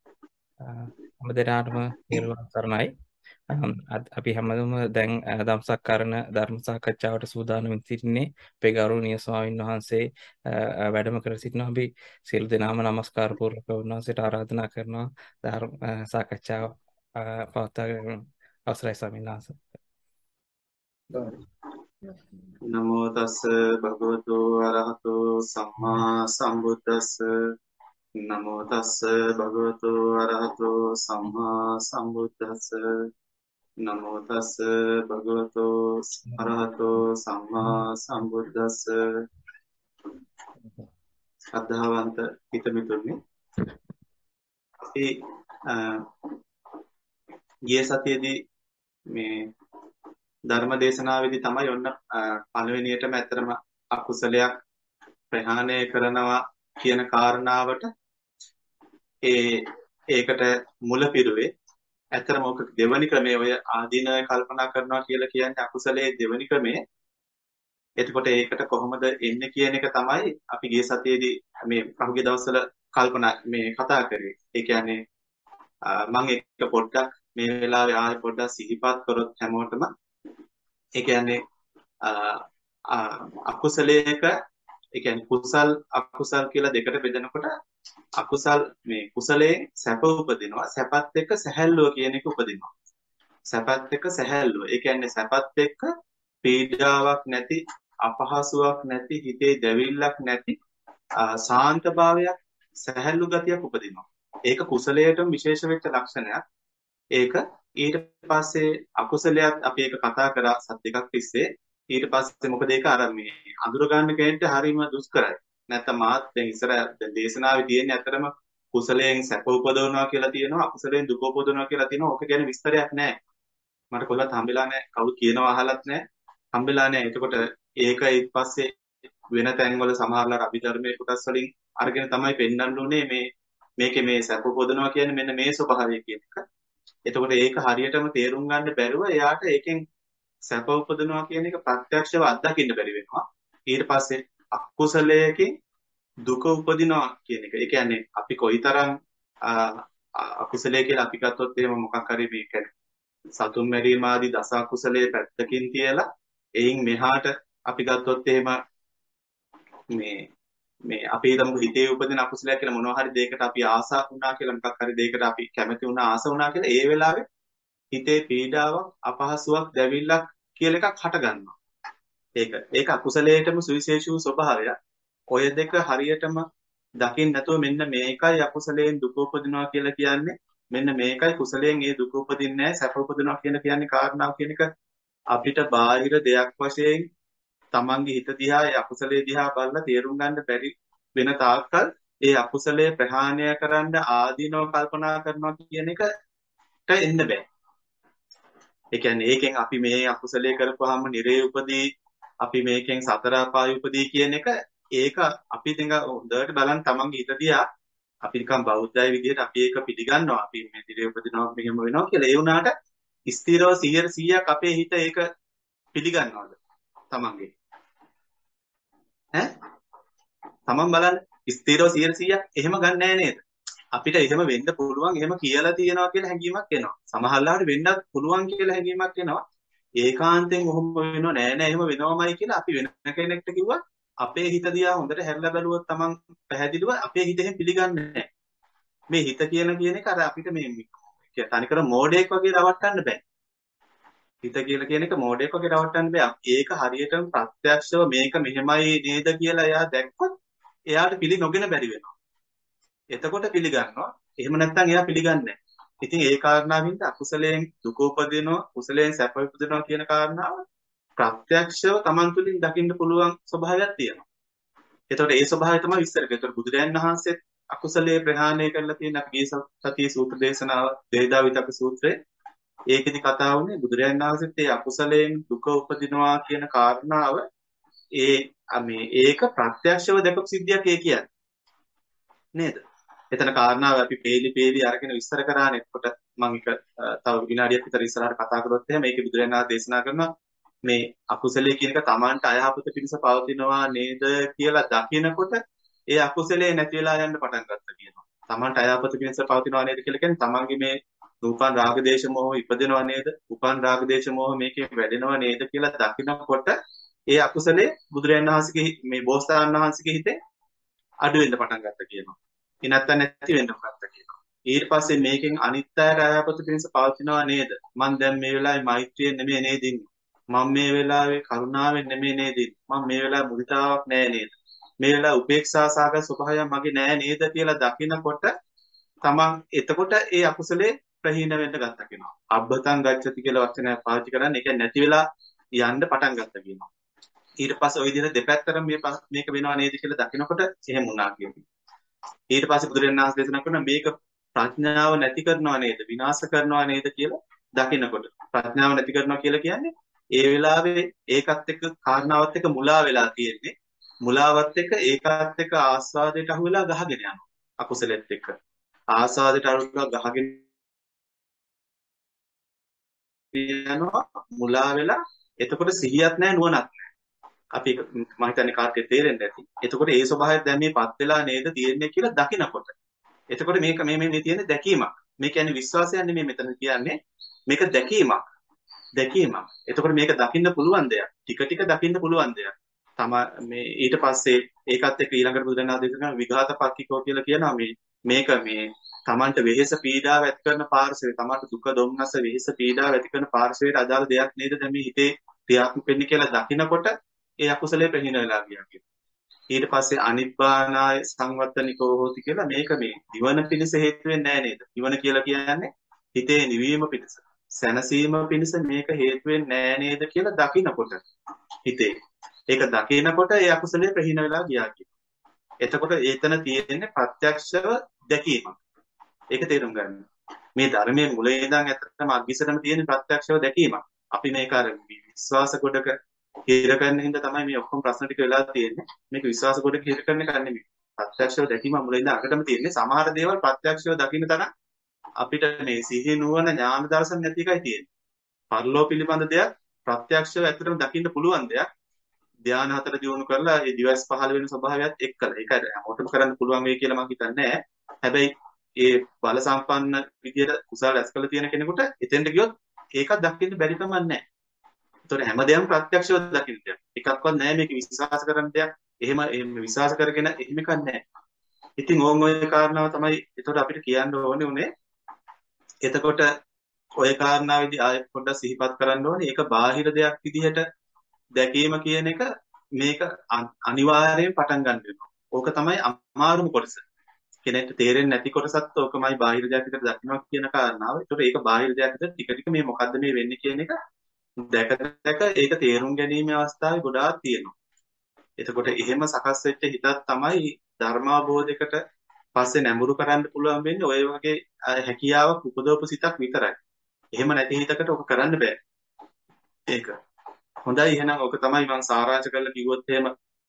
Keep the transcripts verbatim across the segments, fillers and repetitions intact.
හැම දිනාටම නිර්වාණ සරණයි. අම්, අද අපි හැමෝම දැන් අ, දවසක් කරන ධර්ම සාකච්ඡාවට සූදානම් සිටින්නේ අපේ ගෞරවනීය ස්වාමින් වහන්සේ අ, අ, වැඩම කර සිටිනවා. අපි සියලු දෙනාම নমස්කාර පූර්වක උන්වහන්සේට ආරාධනා කරනවා ධර්ම අ, සාකච්ඡාව අ, පවත්වා ගන්න අවසරයි ස්වාමීන් වහන්සේ. නමෝ තස්ස භගවතු අරහතු සම්මා සම්බුද්දස්ස නමෝ තස්ස භගවතු අරහතු සම්මා සම්බුද්දස්ස නමෝ තස්ස භගවතු අරහතු සම්මා සම්බුද්දස්ස ශ්‍රද්ධාවන්ත හිතමිතුනි අපි අ, ගිය සතියේදී මේ ධර්ම දේශනාවේදී තමයි ඔන්න අ, පළවෙනියටම ඇත්තරම අකුසලයක් ප්‍රහාණය කරනවා කියන කාරණාවට ඒ ඒකට මුල පිරුවේ ඇත්තරම ඔක දෙවනි ක්‍රමයේ ඔය ආදීනව කල්පනා කරනවා කියලා කියන්නේ අකුසලයේ දෙවනි ක්‍රමයේ. එතකොට ඒකට කොහොමද එන්නේ කියන එක තමයි අපි ගිය සතියේදී මේ පහුගිය දවස්වල කල්පනා මේ කතා කරේ. ඒ කියන්නේ මම එක පොඩ්ඩක් මේ වෙලාවේ ආයෙ පොඩ්ඩක් සිහිපත් කරොත් හැමෝටම ඒ කියන්නේ අකුසලයක ඒ කියන්නේ කුසල් අකුසල් කියලා දෙකට බෙදනකොට අකුසල් මේ කුසලයේ සැප උපදිනවා සැපත් එක්ක සැහැල්ලුව කියන එක උපදිනවා සැපත් එක්ක සැහැල්ලුව ඒ කියන්නේ සැපත් එක්ක පීඩාවක් නැති අපහසුාවක් නැති හිතේ දැවිල්ලක් නැති සාන්ත භාවයක් සැහැල්ලු ගතියක් උපදිනවා ඒක කුසලයටම විශේෂ වෙච්ච ලක්ෂණයක් ඒක ඊට පස්සේ අකුසලයක් අපි ඒක කතා කරා සත් දෙකක් තිස්සේ ඊට පස්සේ මොකද ඒක අර මේ අඳුර ගන්න කෙනෙක්ට හරීම දුෂ්කරයි. නැත්නම් මාත් දැන් ඉස්සර දේශනාවේ තියෙන්නේ අතරම කුසලයෙන් සැප උපදවනවා කියලා තියෙනවා අකුසලයෙන් දුක උපදවනවා කියලා තියෙනවා. ඕක ගැන විස්තරයක් නැහැ. මට කොහෙවත් හම්බෙලා නැහැ. කවුරු කියනවා අහලත් නැහැ. හම්බෙලා නැහැ. එතකොට ඒක ඊට පස්සේ වෙන තැන්වල සමහරවල් අභිධර්මයේ කොටස් වලින් අරගෙන තමයි පෙන්වන්න උනේ මේ මේකේ මේ සැප උපදවනවා කියන්නේ මෙන්න මේ ස්වභාවය කියන එක. එතකොට ඒක හරියටම තේරුම් ගන්න බැරුව එයාට ඒකෙන් සැප උපදනවා කියන එක ප්‍රත්‍යක්ෂව අත්දකින්න බැරි වෙනවා. ඊට පස්සේ අකුසලයකින් දුක උපදිනවා කියන එක. ඒ කියන්නේ අපි කොයිතරම් අකුසලයේ කියලා අපි ගත්තොත් එහෙම මොකක් හරි මේ කියන්නේ සතුන් මැරීම ආදී දස අකුසලයේ පැත්තකින් තියලා එයින් මෙහාට අපි ගත්තොත් එහෙම මේ මේ අපි හිතමු හිතේ උපදින අකුසලයක් කියලා මොනවා හරි දෙයකට අපි ආසා වුණා කියලා මොකක් හරි දෙයකට අපි කැමති වුණා ආස වුණා කියලා ඒ වෙලාවේ හිතේ පීඩාවක් අපහසුාවක් දැවිල්ලක් කියලා එකක් හට ගන්නවා. ඒක ඒක අකුසලයේටම සුවිශේෂී වූ ස්වභාවයක්. ඔය දෙක හරියටම දකින්න නැතුව මෙන්න මේකයි අකුසලයෙන් දුක උපදිනවා කියලා කියන්නේ. මෙන්න මේකයි කුසලයෙන් ඒ දුක උපදින්නේ නැහැ සැප උපදිනවා කියලා කියන්නේ කාරණාව කියන එක අපිට බාහිර දෙයක් වශයෙන් තමන්ගේ හිත දිහා ඒ අකුසලයේ දිහා බලලා තේරුම් ගන්න බැරි වෙන තාක්කල් ඒ අකුසලයේ ප්‍රහාණය කරන්න ආදීනව කල්පනා කරනවා කියන එකට එන්න බෑ. ඒ කියන්නේ ඒකෙන් අපි මේ අකුසලයේ කරපුවාම නිරේ උපදී අපි මේකෙන් සතර අපාය උපදී කියන එක ඒක අපි තිඟ හොඳට බලන් තමන්ගේ හිත දිහා අපි නිකන් බෞද්ධය විදිහට අපි ඒක පිළිගන්නවා අපි මේ නිරේ උපදිනවා මෙහෙම වෙනවා කියලා ඒ වුණාට ස්ථිරව සියයට සීයක් අපේ හිත ඒක පිළිගන්නවද තමන්ගේ ඈ තමන් බලන්න ස්ථිරව සියයට සීයක් එහෙම ගන්න නැහැ නේද අපිට එහෙම වෙන්න පුළුවන් එහෙම කියලා තියෙනවා කියලා හැඟීමක් එනවා. සමහරවිට වෙන්නත් පුළුවන් කියලා හැඟීමක් එනවා. ඒකාන්තයෙන් ඔහොම වෙනව නෑ නෑ එහෙම වෙනවමයි කියලා අපි වෙන කෙනෙක්ට කිව්වත් අපේ හිත දිහා හොඳට හැරිලා බැලුවොත් තමන් පැහැදිලිව අපේ හිත එහෙම පිළිගන්නේ නෑ. මේ හිත කියන කියන එක අර අපිට මේ තනිකර මෝඩයෙක් වගේ රවට්ටන්න බෑ. හිත කියලා කියන එක මෝඩයෙක් වගේ රවට්ටන්න බෑ. ඒක හරියටම ප්‍රත්‍යක්ෂව මේක මෙහෙමයි නේද කියලා එයා දැක්කොත් එයාට පිළි නොගෙන බැරි වෙනවා. එතකොට පිළිගන්නවා. එහෙම නැත්නම් එයා පිළිගන්නේ නැහැ. ඉතින් ඒ කාරණාවින්ද අකුසලයෙන් දුක උපදිනවා, කුසලයෙන් සැප උපදිනවා කියන කාරණාව ප්‍රත්‍යක්ෂව Taman තුලින් දකින්න පුළුවන් ස්වභාවයක් තියෙනවා. එතකොට ඒ ස්වභාවය තමයි විස්තර කරේ. එතකොට බුදුරජාණන් වහන්සේ අකුසලයේ ප්‍රහාණය කරලා තියෙන අපේ සතිය සූත්‍ර දේශනාව දේදා විතක සූත්‍රයේ ඒකෙදි කතා වුණේ බුදුරජාණන් වහන්සේත් ඒ අකුසලයෙන් දුක උපදිනවා කියන කාරණාව ඒ මේ ඒක ප්‍රත්‍යක්ෂව දැකපු සිද්ධියක් ඒ කියන්නේ. නේද? එතන කාරණාව අපි පේලි පේලි අරගෙන විස්තර කරානේ. එතකොට මම එක තව විනාඩියක් විතර ඉස්සරහට කතා කරොත් එහෙනම් මේකේ බුදුරජාණන් වහන්සේ දේශනා කරනවා මේ අකුසලයේ කියන එක Tamanට අයහපත පිණිස පවතිනවා නේද කියලා දකිනකොට ඒ අකුසලයේ නැති වෙලා යන්න පටන් ගත්තා කියනවා. තමන්ට අයාපත පිණිස පවතිනවා නේද කියලා කියන්නේ තමන්ගේ මේ රූපන් රාග දේශ මොහ ඉපදෙනවා නේද? උපන් රාග දේශ මොහ මේකේ වැඩෙනවා නේද කියලා දකිනකොට ඒ අකුසලේ බුදුරජාණන් වහන්සේගේ මේ බෝසතාණන් වහන්සේගේ හිතේ අඩු වෙන්න පටන් ගත්තා කියනවා. ඒ නැත්තම් නැති වෙන්න පටන් ගත්තා කියනවා. ඊට පස්සේ මේකෙන් අනිත්‍යයට අයාපත පිණිස පවතිනවා නේද? මම දැන් මේ වෙලාවේ මෛත්‍රියෙන් නෙමෙයි නේද ඉන්නේ. මම මේ වෙලාවේ කරුණාවෙන් නෙමෙයි නේද ඉන්නේ. මම මේ වෙලාවේ මුදිතාවක් නෑ නේද? මේ වෙලාව උපේක්ෂා සාගත ස්වභාවයක් මගේ නෑ නේද කියලා දකිනකොට තමන් එතකොට ඒ අකුසලේ ප්‍රහීන වෙන්න ගත්තා කියනවා. අබ්බතං ගච්ඡති කියලා වචනය පාවිච්චි කරන්නේ. ඒ කියන්නේ නැති වෙලා යන්න පටන් ගත්තා කියනවා. ඊට පස්සේ ওই විදිහට දෙපැත්තටම මේ මේක වෙනව නේද කියලා දකිනකොට එහෙම වුණා කියනවා. ඊට පස්සේ බුදුරජාණන් වහන්සේ දේශනා කරන මේක ප්‍රඥාව නැති කරනවා නේද? විනාශ කරනවා නේද කියලා දකිනකොට ප්‍රඥාව නැති කරනවා කියලා කියන්නේ ඒ වෙලාවේ ඒකත් එක්ක කාරණාවත් එක්ක මුලා වෙලා තියෙන්නේ. මුලාවත් එක්ක ඒකත් එක්ක ආස්වාදයට අහු වෙලා ගහගෙන යනවා. අකුසලෙත් එක්ක ආස්වාදයට අහු වෙලා ගහගෙන යනවා මුලා වෙලා. එතකොට සිහියක් නැහැ නුවණක් නැහැ. අපි මම හිතන්නේ කාටද තේරෙන්නේ නැති. එතකොට ඒ ස්වභාවය දැන් මේපත් වෙලා නේද තියෙන්නේ කියලා දකිනකොට. එතකොට මේක මේ මේ තියෙන්නේ දැකීමක්. මේ කියන්නේ විශ්වාසයක් නෙමෙයි මෙතන කියන්නේ. මේක දැකීමක්. දැකීමක්. එතකොට මේක දකින්න පුළුවන් දෙයක්. ටික ටික දකින්න පුළුවන් දෙයක්. තම මේ ඊට පස්සේ ඒකත් එක්ක ඊළඟට බුදුරජාණන් වහන්සේ දේශනා කරන විඝාත පක්ඛිකෝ කියලා කියනවා මේ මේක මේ තමන්ට වෙහෙස පීඩාව ඇති කරන පාර්ශවය තමන්ට දුක දුම්නස වෙහෙස පීඩාව ඇති කරන පාර්ශවයට අදාළ දෙයක් නේද දැන් මේ හිතේ ක්‍රියාත්මක වෙන්නේ කියලා දකිනකොට ඒ අකුසලයේ ප්‍රහීන වෙලා ගියා කියනවා. ඊට පස්සේ අනිබ්බානාය සංවත්තනිකෝ හෝති කියලා මේක මේ නිවන පිණිස හේතු වෙන්නේ නැහැ නේද? නිවන කියලා කියන්නේ හිතේ නිවීම පිණිස. සැනසීම පිණිස මේක හේතු වෙන්නේ නැහැ නේද කියලා දකිනකොට හිතේ. ඒක දකිනකොට ඒ අකුසලයේ ප්‍රහීන වෙලා ගියා කියනවා. එතකොට ඒතන තියෙන්නේ ප්‍රත්‍යක්ෂව දැකීමක්. ඒක තේරුම් ගන්න. මේ ධර්මයේ මුල ඉඳන් ඇත්තටම අග්ගිසරම තියෙන ප්‍රත්‍යක්ෂව දැකීමක්. අපි මේක අර විශ්වාස කොටක හිර කරන හින්දා තමයි මේ ඔක්කොම ප්‍රශ්න ටික වෙලා තියෙන්නේ. මේක විශ්වාස කොටක හිර කරන එක නෙමෙයි. ප්‍රත්‍යක්ෂව දැකීම මුල ඉඳන් අගටම තියෙන්නේ. සමහර දේවල් ප්‍රත්‍යක්ෂව දකින්න තරම් අපිට මේ සිහිය නුවණ ඥාන දර්ශන නැති එකයි තියෙන්නේ. පරලෝ පිළිබඳ දෙයක් ප්‍රත්‍යක්ෂව ඇත්තටම දකින්න පුළුවන් දෙයක්. ධ්‍යාන හතර දියුණු කරලා ඒ දිවස් පහළ වෙන ස්වභාවයත් එක්කලා. ඒක හැමෝටම කරන්න පුළුවන් වෙයි කියලා මම හිතන්නේ නැහැ. හැබැයි ඒ බල සම්පන්න විදියට කුසල රැස් කළ තියෙන කෙනෙකුට එතෙන්ට ගියොත් ඒක දකින්න බැරි කමක් නැහැ. ඒතකොට හැමදේම ප්‍රත්‍යක්ෂව දකින්න දෙයක්. එකක්වත් නැහැ මේක විශ්වාස කරන්න දෙයක්. එහෙම එහෙම විශ්වාස කරගෙන එහෙම එකක් නැහැ. ඉතින් ඕන් ඔය කාරණාව තමයි ඒතකොට අපිට කියන්න ඕනේ උනේ. එතකොට ඔය කාරණාවේදී ආයෙත් පොඩ්ඩක් සිහිපත් කරන්න ඕනේ. ඒක බාහිර දෙයක් විදිහට දැකීම කියන එක මේක අනිවාර්යයෙන් පටන් ගන්න වෙනවා. ඕක තමයි අමාරුම කොටස. කෙනෙක්ට තේරෙන්නේ නැති කොටසත් ඕකමයි බාහිර දෙයක් විතර දකින්නවා කියන කාරණාව. ඒතකොට ඒක බාහිර දෙයක් විතර ටික ටික මේ මොකද්ද මේ වෙන්නේ කියන එක දැක දැක ඒක තේරුම් ගැනීමේ අවස්ථාවේ ගොඩාක් තියෙනවා. එතකොට එහෙම සකස් වෙච්ච හිතක් තමයි ධර්මාබෝධයකට පස්සේ නැඹුරු කරන්න පුළුවන් වෙන්නේ ඔය වගේ හැකියාවක් උපදවපු සිතක් විතරයි. එහෙම නැති හිතකට ඔක කරන්න බෑ. ඒක. හොඳයි එහෙනම් ඔක තමයි මම සාරාංශ කරලා කිව්වොත් එහෙම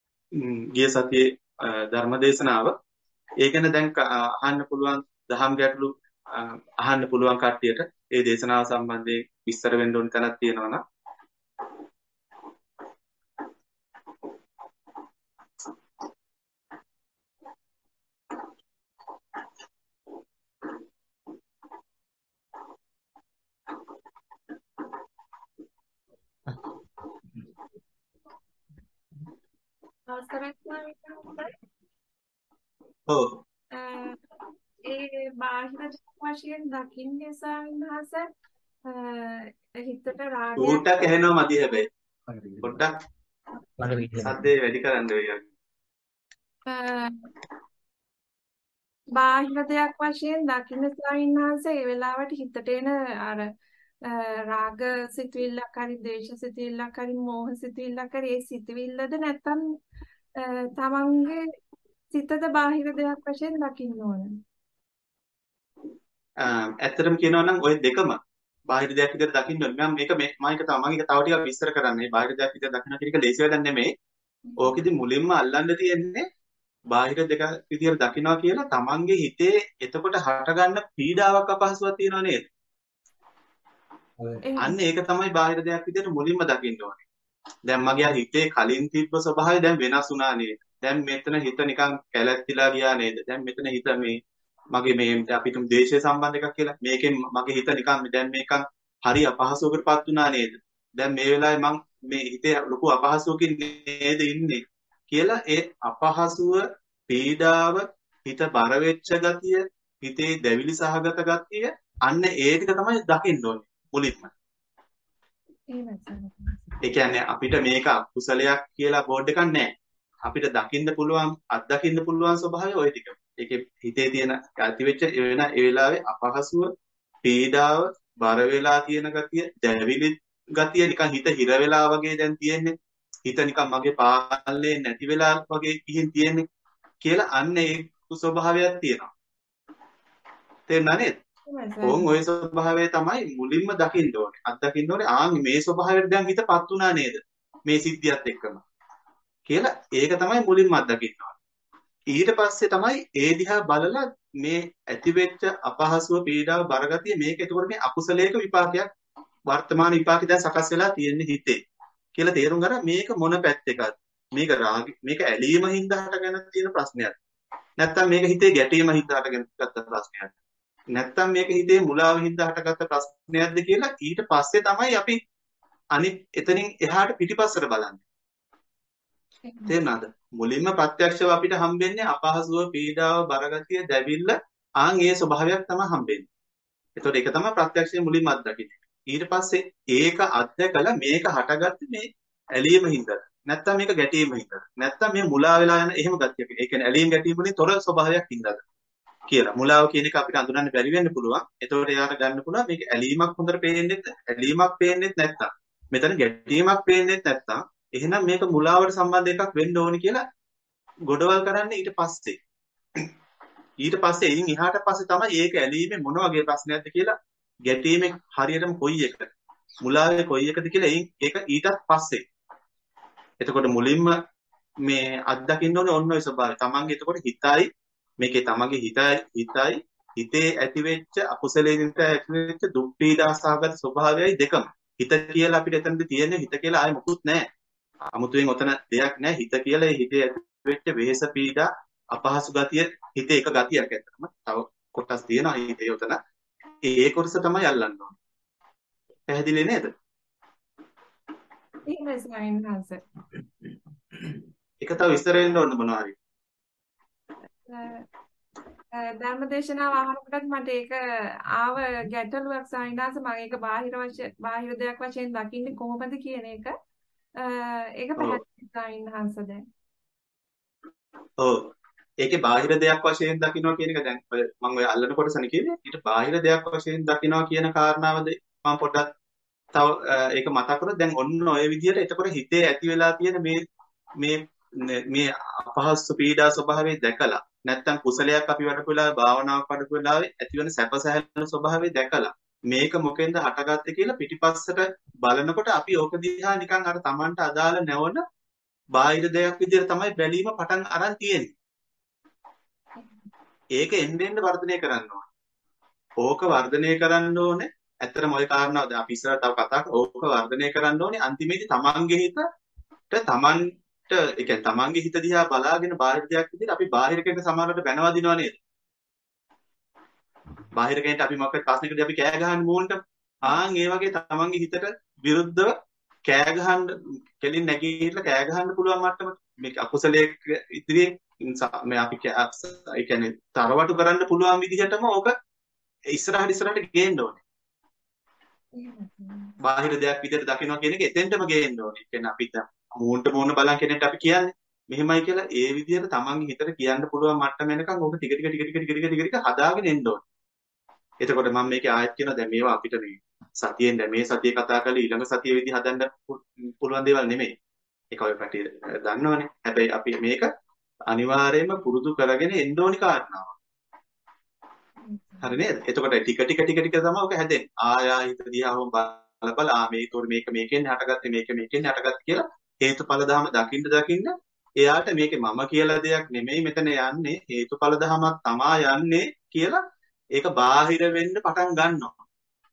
ගිය සතියේ ධර්මදේශනාව. ඒ ගැන දැන් අහන්න පුළුවන් දහම් ගැටලු අහන්න පුළුවන් කට්ටියට ඒ දේශනාව සම්බන්ධයෙන් විස්තර වෙන්න ඕන තැනක් තියෙනවා නම් අවසරයි ස්වාමීනි. ඔව් ඒ බාහිර වශයෙන් දකින්නේ ස්වාමීන් වහන්සේ හිතට රාගය ඌටක් ඇහෙනවා මදි හැබැයි පොඩ්ඩක් සද්දේ වැඩි කරන්න වෙයි. බාහිර දෙයක් වශයෙන් දකින්න ස්වාමීන් වහන්සේ ඒ වෙලාවට හිතට එන අර රාග සිතුවිල්ලක් හරි ද්වේෂ සිතුවිල්ලක් හරි මෝහ සිතුවිල්ලක් හරි ඒ සිතුවිල්ලද නැත්නම් තමන්ගේ සිතද බාහිර දෙයක් වශයෙන් දකින්න ඕන. ඇත්තටම කියනවා නම් ওই දෙකම බාහිර දෙයක් විදිහට දකින්න ඕනේ. මම මේක මම එක තව මම එක තව ටිකක් විස්තර කරන්නේ. බාහිර දෙයක් විදිහට දකින්න කියන එක ලේසි වැඩක් නෙමෙයි. ඕකෙදි මුලින්ම අල්ලන්න තියෙන්නේ බාහිර දෙක විදිහට දකින්නවා කියලා තමන්ගේ හිතේ එතකොට හටගන්න පීඩාවක් අපහසුවක් තියෙනව නේද? අන්න ඒක තමයි බාහිර දෙයක් විදිහට මුලින්ම දකින්න ඕනේ. දැන් මගේ හිතේ කලින් තිබ්බ ස්වභාවය දැන් වෙනස් වුණා නේද? දැන් මෙතන හිත නිකන් කැලැත්තිලා ගියා නේද? දැන් මෙතන හිත මේ මගේ මේ අපි තුමු දේශය සම්බන්ධ එකක් කියලා. මේකෙන් මගේ හිත නිකන් දැන් මේකන් හරි අපහසුවකටපත් වුණා නේද? දැන් මේ වෙලාවේ මං මේ හිතේ ලොකු අපහසුවකින් නේද ඉන්නේ කියලා ඒ අපහසුව, පීඩාව, හිත බර වෙච්ච ගතිය, හිතේ දැවිලි සහගත ගතිය අන්න ඒ ටික තමයි දකින්න ඕනේ මුලින්ම. ඒ කියන්නේ අපිට මේක අකුසලයක් කියලා බෝඩ් එකක් නැහැ. අපිට දකින්න පුළුවන්, අත්දකින්න පුළුවන් ස්වභාවය ওই ටික. ඒකේ හිතේ තියෙන ඇති වෙච්ච වෙන ඒ වෙලාවේ අපහසුව, පීඩාව, බර වෙලා තියෙන ගතිය, දැවිලි ගතිය නිකන් හිත හිර වෙලා වගේ දැන් තියෙන්නේ. හිත නිකන් මගේ පාලනේ නැති වෙලා වගේ ගිහින් තියෙන්නේ කියලා අන්න ඒ ස්වභාවයක් තියෙනවා. තේරුණා නේද? ඕන් ওই ස්වභාවය තමයි මුලින්ම දකින්න ඕනේ. අත්දකින්න ඕනේ ආන් මේ ස්වභාවයට දැන් හිතපත් වුණා නේද? මේ සිද්ධියත් එක්කම. කියලා ඒක තමයි මුලින්ම අත්දකින්න ඕනේ. ඊට පස්සේ තමයි ඒ දිහා බලලා මේ ඇතිවෙච්ච අපහසුව, පීඩාව, බරගතිය මේක එතකොට මේ අකුසලයක විපාකයක් වර්තමාන විපාකේ දැන් සකස් වෙලා තියෙන්නේ හිතේ. කියලා තේරුම් ගන්න මේක මොන පැත්තකද? මේක රාග මේක ඇලීම හින්දා හටගෙන තියෙන ප්‍රශ්නයක්. නැත්තම් මේක හිතේ ගැටීම හින්දා හටගෙන ගත්ත ප්‍රශ්නයක්. නැත්තම් මේක හිතේ මුලාව හින්දා හටගත්ත ප්‍රශ්නයක්ද කියලා ඊට පස්සේ තමයි අපි අනිත් එතනින් එහාට පිටිපස්සට බලන්නේ. තේරුණාද? මුලින්ම ප්‍රත්‍යක්ෂව අපිට හම්බෙන්නේ අපහසුව, පීඩාව, බරගතිය, දැවිල්ල ආන් ඒ ස්වභාවයක් තමයි හම්බෙන්නේ. ඒතකොට ඒක තමයි ප්‍රත්‍යක්ෂයේ මුලින්ම අත්දකින්නේ. ඊට පස්සේ ඒක අත්දකලා මේක හටගත්තේ මේ ඇලීම හින්දාද? නැත්තම් මේක ගැටීම හින්දාද? නැත්තම් මේ මුලා වෙලා යන එහෙම ගතියක්. ඒ කියන්නේ ඇලීම් ගැටීම් වලින් තොර ස්වභාවයක් හින්දාද කියලා. මුලාව කියන එක අපිට අඳුරන්න බැරි වෙන්න පුළුවන්. ඒතකොට එයාට ගන්න පුළුවන් මේක ඇලීමක් හොඳට පේන්නේ ඇලීමක් පේන්නේ නැත්තම්. මෙතන ගැටීමක් පේන්නේ නැත්තම් එහෙනම් මේක මුලාවට සම්බන්ධ එකක් වෙන්න ඕනි කියලා ගොඩවල් කරන්නේ ඊට පස්සේ. ඊට පස්සේ එයින් එහාට පස්සේ තමයි ඒක ඇලීමේ මොන වගේ ප්‍රශ්නයක්ද කියලා ගැටීමේ හරියටම කොයි එකද මුලාවේ කොයි එකද කියලා එයින් ඒක ඊටත් පස්සේ. එතකොට මුලින්ම මේ අත්දකින්න ඕනේ ඔන්න ඔය ස්වභාවය. තමන්ගේ එතකොට හිතයි මේකේ තමන්ගේ හිතයි හිතයි හිතේ ඇතිවෙච්ච අකුසලයෙන් ඇතිවෙච්ච දුක් පීඩා සහගත ස්වභාවයයි දෙකම. හිත කියලා අපිට එතනදී තියෙන්නේ හිත කියලා ආයෙ මොකුත් නැහැ. අමුතුවෙන් ඔතන දෙයක් නැහැ. හිත කියලා ඒ හිතේ ඇතිවෙච්ච වෙහෙස පීඩා අපහසු ගතිය හිතේ එක ගතියක් ඇත්තටම. තව කොටස් තියෙනවා හිතේ ඔතන. ඒ කොටස තමයි අල්ලන්න ඕනේ. පැහැදිලි නේද? එහෙමයි සයින්හස. ඒක තව විස්තර වෙන්න ඕන මොනවා හරි. ධර්මදේශනාව අහනකොටත් මට ඒක ආව ගැටලුවක් සයින්හස. මම ඒක බාහිර වශයෙන් බාහිර දෙයක් වශයෙන් දකින්නේ කොහොමද කියන එක. ඒක පැහැදිලි සයින්හස දැන්. ඔව්. ඒකේ බාහිර දෙයක් වශයෙන් දකින්නවා කියන එක දැන් මම ඔය අල්ලන කොටසනේ කිව්වේ. ඊට බාහිර දෙයක් වශයෙන් දකින්නවා කියන කාරණාවද මම පොඩ්ඩක් තව ඒක මතක් කරොත් දැන් ඔන්න ඔය විදිහට එතකොට හිතේ ඇති වෙලා තියෙන මේ මේ මේ අපහසු පීඩා ස්වභාවය දැකලා නැත්තම් කුසලයක් අපි වඩපු වෙලාවේ භාවනාවක් වඩපු වෙලාවේ ඇතිවන සැප සැහැල්ලු ස්වභාවය දැකලා මේක මොකෙන්ද හටගත්තේ කියලා පිටිපස්සට බලනකොට අපි ඕක දිහා නිකන් අර Tamanට අදාළ නැවන බාහිර දෙයක් විදිහට තමයි බැලීම පටන් අරන් තියෙන්නේ. ඒක එන්න එන්න වර්ධනය කරන්න ඕනේ. ඕක වර්ධනය කරන්න ඕනේ. ඇත්තටම ওই කාරණාව දැන් අපි ඉස්සරහ තව කතා කරා. ඕක වර්ධනය කරන්න ඕනේ. අන්තිමේදී තමන්ගේ හිතට තමන්ට ඒ කියන්නේ තමන්ගේ හිත දිහා බලාගෙන බාහිර දෙයක් විදිහට අපි බාහිර කෙනෙක් සමහරවිට බැනවා දිනව නේද? බාහිර කෙනෙක්ට අපි මොකක්ද ප්‍රශ්නයකදී අපි කෑ ගහන්නේ මූණට. ආන් ඒ වගේ තමන්ගේ හිතට විරුද්ධව කෑ ගහන්න කෙලින් නැගීලා කෑ ගහන්න පුළුවන් මට්ටමට මේක අකුසලයේ ඉදිරියේ මේ අපි ඒ කියන්නේ තරවටු කරන්න පුළුවන් විදිහටම ඕක ඉස්සරහට ඉස්සරහට ගේන්න ඕනේ. බාහිර දෙයක් විදිහට දකින්නවා කියන එක එතෙන්ටම ගේන්න ඕනේ. ඒ කියන්නේ අපි දැන් මූණට මූණ බලන් කෙනෙක්ට අපි කියන්නේ මෙහෙමයි කියලා ඒ විදිහට තමන්ගේ හිතට කියන්න පුළුවන් මට්ටම වෙනකන් ඕක ටික ටික ටික ටික ටික ටික ටික හදාගෙන එන්න ඕනේ. එතකොට මම මේකේ ආයෙත් කියනවා දැන් මේවා අපිට මේ සතියෙන් දැන් මේ සතියේ කතා කරලා ඊළඟ සතියේ විදිහ හදන්න පුළුවන් දේවල් නෙමෙයි. ඒක ඔය පැටි දන්නවනේ. හැබැයි අපි මේක අනිවාර්යයෙන්ම පුරුදු කරගෙන එන්න ඕනි කාරණාවක්. හරි නේද? එතකොට ටික ටික ටික ටික තමයි ඔක හැදෙන්නේ. ආයා හිත දිහාම බල බල ආ මේක මේක මේකෙන් හටගත්තේ මේක මේකෙන් හටගත්තේ කියලා හේතුඵල ධම දකින්න දකින්න එයාට මේකේ මම කියලා දෙයක් නෙමෙයි මෙතන යන්නේ හේතුඵල ධමයක් තමා යන්නේ කියලා ඒක බාහිර වෙන්න පටන් ගන්නවා.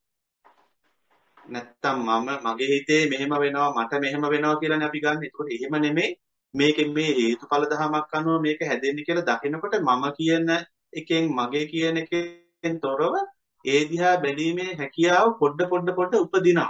නැත්තම් මම මගේ හිතේ මෙහෙම වෙනවා මට මෙහෙම වෙනවා කියලානේ අපි ගන්න. ඒකෝට එහෙම නෙමෙයි මේකෙන් මේ හේතුඵල ධමයක් අනුව මේක හැදෙන්නේ කියලා දකිනකොට මම කියන එකෙන් මගේ කියන එකෙන් තොරව ඒ දිහා බැලීමේ හැකියාව පොඩ පොඩ පොඩ උපදිනවා.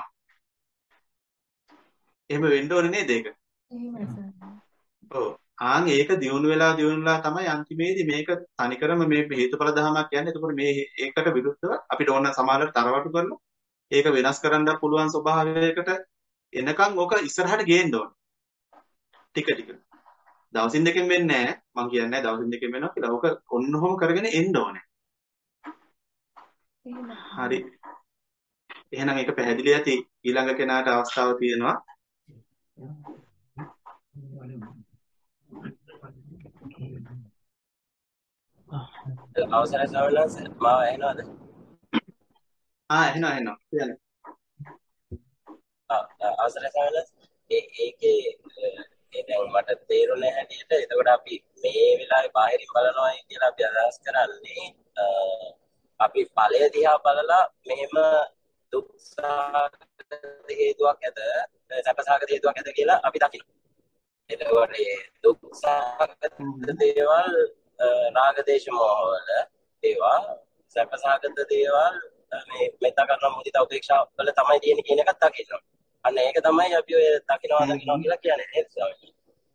එහෙම වෙන්න ඕනේ නේද ඒක? එහෙමයි සර්. ඔව්. ආන් ඒක දියුණු වෙලා දියුණු වෙලා තමයි අන්තිමේදී මේක තනිකරම මේ හේතුඵල ධමයක් කියන්නේ. එතකොට මේ ඒකට විරුද්ධව අපිට ඕන සමානව තරවටු කරලා ඒක වෙනස් කරන්න පුළුවන් ස්වභාවයකට එනකන් ඕක ඉස්සරහට ගේන්න ඕන. ටික ටික. දවසින් දෙකෙන් වෙන්නේ නැහැ. මම කියන්නේ දවසින් දෙකෙන් වෙනවා කියලා. ඕක ඔන්නෝම කරගෙන එන්න ඕනේ. හරි. එහෙනම් ඒක පැහැදිලි ඇති. ඊළඟ කෙනාට අවස්ථාව තියෙනවා. අවසරයි සවලස් මාව ඇහෙනවද? ආ ඇහෙනවා ඇහෙනවා. කියන්න. ආ අවසරයි සවලස් ඒ ඒකේ ඒ දැන් මට තේරුනේ හැටියට එතකොට අපි මේ වෙලාවේ බාහිරින් බලනවා කියලා අපි අදහස් කරන්නේ අපි ඵලය දිහා බලලා මෙහෙම දුක් සහගත හේතුවක් ඇත සැප සහගත හේතුවක් ඇත කියලා අපි දකිනවා. එතකොට මේ දුක් සහගත දේවල් රාග දේශ මොහ වල ඒවා සැප සහගත දේවල් මේ මෙත්ත කරන මුදිතා උපේක්ෂා වල තමයි තියෙන්නේ කියන එකත් දකිනවා. අන්න ඒක තමයි අපි ඔය දකිනවා දකිනවා කියලා කියන්නේ නේද ස්වාමී?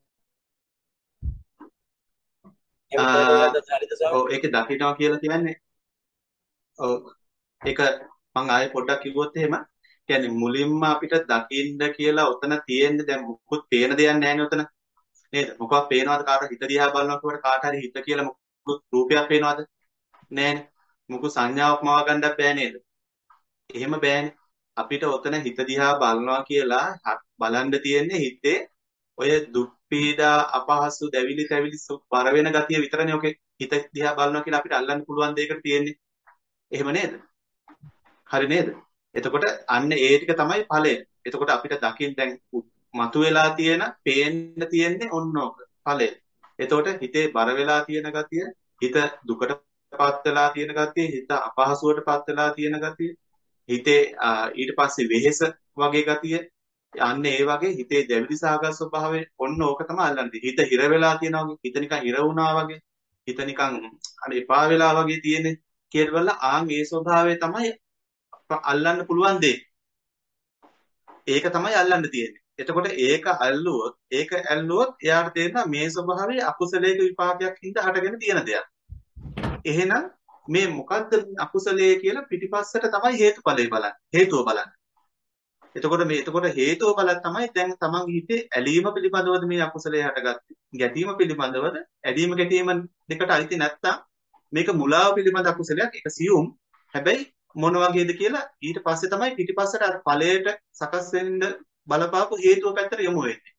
ඔව් ඒක දකිනවා කියලා කියන්නේ ඔව් ඒක මම ආයෙ පොඩ්ඩක් කිව්වොත් එහෙම කියන්නේ මුලින්ම අපිට දකින්න කියලා උතන තියෙන්නේ දැන් මොකුත් පේන දෙයක් නැහැ නේ උතන නේද? මොකක්ද පේනවද කාට හිත දිහා බලනවා කියවට කාට හරි හිත කියලා මොකුත් රූපයක් පේනවද? නැහැනේ. මොකුත් සංඥාවක් මවා ගන්නත් බෑ නේද? එහෙම බෑනේ. අපිට ඔතන හිත දිහා බලනවා කියලා බලන්න තියෙන්නේ හිතේ ඔය දුක් පීඩා අපහසු දැවිලි තැවිලි බර වෙන ගතිය විතරනේ ඔකේ හිත දිහා බලනවා කියලා අපිට අල්ලන්න පුළුවන් දෙයකට තියෙන්නේ. එහෙම නේද? හරි නේද? එතකොට අන්න ඒ ටික තමයි ඵලය. එතකොට අපිට දකින්න දැන් මතුවලා තියෙන පේන්න තියෙන්නේ ඔන්නෝක ඵලය. එතකොට හිතේ බර වෙලා තියෙන ගතිය, හිත දුකටපත් වෙලා තියෙන ගතිය, හිත අපහසුවටපත් වෙලා තියෙන ගතිය, හිතේ ඊට පස්සේ වෙහෙස වගේ ගතිය, අන්න ඒ වගේ හිතේ දැවිලි සහගත ස්වභාවය ඔන්න ඕක තමයි අල්ලන්නේ. හිත හිර වෙලා තියෙනවා වගේ, හිත නිකන් හිර වුණා වගේ, හිත නිකන් අර එපා වෙලා වගේ තියෙන්නේ කියලා ආන් ඒ ස්වභාවය තමයි අල්ලන්න පුළුවන් දේ. ඒක තමයි අල්ලන්න තියෙන්නේ. එතකොට ඒක අල්ලුවොත් ඒක ඇල්ලුවොත් එයාට තේරෙනවා මේ ස්වභාවය අකුසලයක විපාකයක් හින්දා හටගෙන තියෙන දෙයක්. එහෙනම් මේ මොකද්ද අකුසලයේ කියලා පිටිපස්සට තමයි හේතුඵලය බලන්නේ. හේතුව බලන්නේ. එතකොට මේ එතකොට හේතුව බලලා තමයි දැන් තමන්ගේ හිතේ ඇලීම පිළිබඳවද මේ අකුසලයේ හටගත්තේ. ගැටීම පිළිබඳවද ඇලීම ගැටීම දෙකට අයිති නැත්තම් මේක මුලාව පිළිබඳ අකුසලයක්. ඒක සියුම්. හැබැයි මොන වගේද කියලා ඊට පස්සේ තමයි පිටිපස්සට අර ඵලයට සකස් වෙන්න බලපාපු හේතුව පැත්තට යමු වෙන්නේ.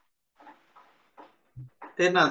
තේරෙනවද?